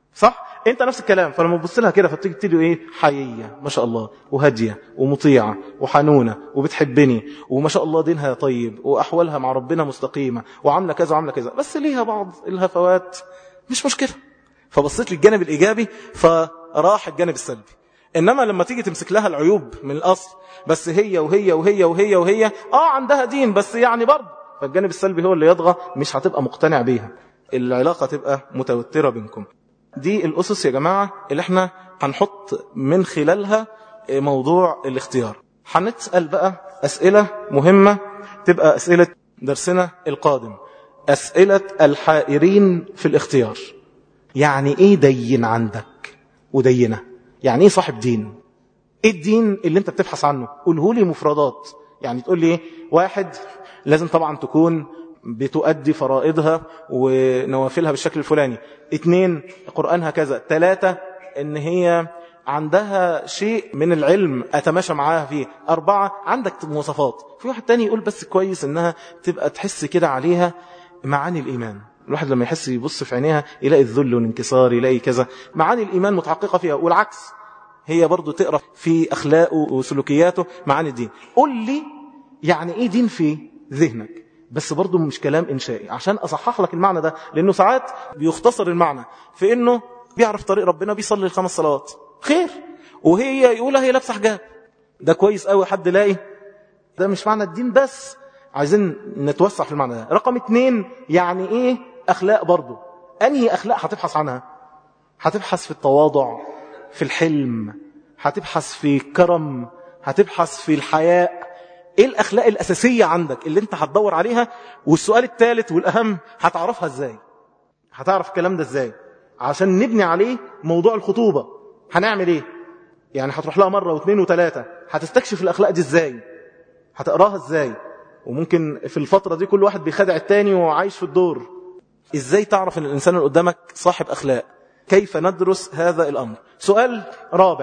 A: صح؟ انت نفس الكلام. فلما تبص لها كده فتيجي تقول ايه؟ حيية ما شاء الله، وهدية ومطيعة وحنونة وبتحبني، وما شاء الله دينها طيب، واحوالها مع ربنا مستقيمة، وعامله كذا وعامله كذا، بس ليها بعض الهفوات، مش مشكلة. فبصيت للجانب الايجابي فراح الجانب السلبي. انما لما تيجي تمسك لها العيوب من الاصل، بس هي وهي وهي وهي وهي اه عندها دين بس يعني برضه، فالجانب السلبي هو اللي يطغى، مش هتبقى مقتنع بيها، العلاقة تبقى متوترة بينكم. دي الأسس يا جماعة اللي احنا هنحط من خلالها موضوع الاختيار. هنسأل بقى أسئلة مهمة تبقى أسئلة درسنا القادم، أسئلة الحائرين في الاختيار. يعني ايه دين عندك ودينه؟ يعني ايه صاحب دين؟ ايه الدين اللي انت بتبحث عنه؟ قوله لي مفردات. يعني تقول لي ايه؟ واحد، لازم طبعا تكون بتؤدي فرائضها ونوافلها بالشكل الفلاني. اثنين، قرآنها كذا. ثلاثة، ان هي عندها شيء من العلم اتماشى معاها فيه. أربعة، عندك مواصفات. في واحد تاني يقول بس كويس انها تبقى تحس كده عليها معاني الإيمان. الواحد لما يحس يبص في عينيها يلاقي الذل والانكسار، يلاقي كذا معاني الإيمان متحققة فيها، والعكس هي برضو تقرأ في أخلاقه وسلوكياته معاني الدين. قل لي يعني ايه دين في ذهنك، بس برضو مش كلام إنشائي، عشان أصحح لك المعنى ده، لأنه ساعات بيختصر المعنى في أنه بيعرف طريق ربنا، بيصلي الخمس صلوات، خير، وهي يقولها هي لابسه حجاب، ده كويس قوي. حد لاقي ده مش معنى الدين، بس عايزين نتوسع في المعنى ده. رقم اتنين، يعني ايه أخلاق؟ برضو أنهي أخلاق هتبحث عنها؟ هتبحث في التواضع، في الحلم، هتبحث في الكرم، هتبحث في الحياء. ايه الأخلاق الأساسية عندك اللي انت هتدور عليها؟ والسؤال الثالث والأهم، هتعرفها ازاي؟ هتعرف الكلام ده ازاي عشان نبني عليه موضوع الخطوبة؟ هنعمل ايه؟ يعني هتروح لها مرة واثنين وثلاثة، هتستكشف الأخلاق دي ازاي؟ هتقراها ازاي؟ وممكن في الفترة دي كل واحد بيخدع التاني وعايش في الدور. ازاي تعرف ان الإنسان اللي قدامك صاحب أخلاق؟ كيف ندرس هذا الأمر؟ سؤال رابع،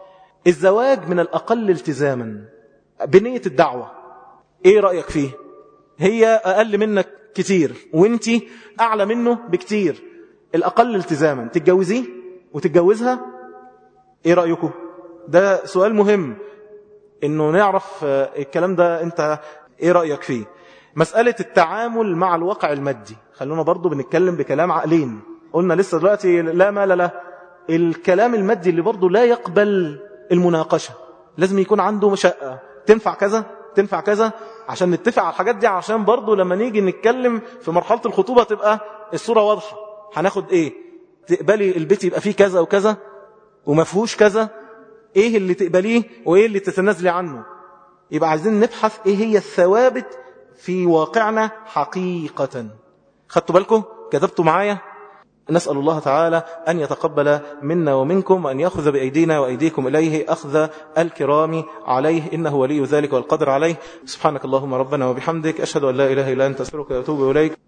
A: الزواج من الأقل التزاما بنية الدعوة، ايه رأيك فيه؟ هي أقل منك كتير وانتي أعلى منه بكتير، الأقل التزاما تتجوزيه وتتجوزها، ايه رأيكم؟ ده سؤال مهم انه نعرف الكلام ده، انت ايه رأيك فيه؟ مسألة التعامل مع الواقع المادي، خلونا برضو بنتكلم بكلام عقلين. قلنا لسه دلوقتي لا مال له، الكلام المادي اللي برضو لا يقبل المناقشة، لازم يكون عنده مشقة، تنفع كذا تنفع كذا، عشان نتفق على الحاجات دي، عشان برضو لما نيجي نتكلم في مرحلة الخطوبة تبقى الصورة واضحة. هناخد ايه؟ تقبلي البيت يبقى فيه كذا وكذا وما فيهوش كذا، ايه اللي تقبليه وايه اللي تتنازلي عنه؟ يبقى عايزين نبحث ايه هي الثوابت في واقعنا حقيقة. خدتوا بالكم؟ كتبتوا معايا؟ نسأل الله تعالى أن يتقبل منا ومنكم، وأن يأخذ بأيدينا وأيديكم إليه أخذ الكرام عليه، إنه ولي ذلك والقدر عليه. سبحانك اللهم ربنا وبحمدك، أشهد أن لا إله إلا أنت، أستغفرك وأتوب إليك.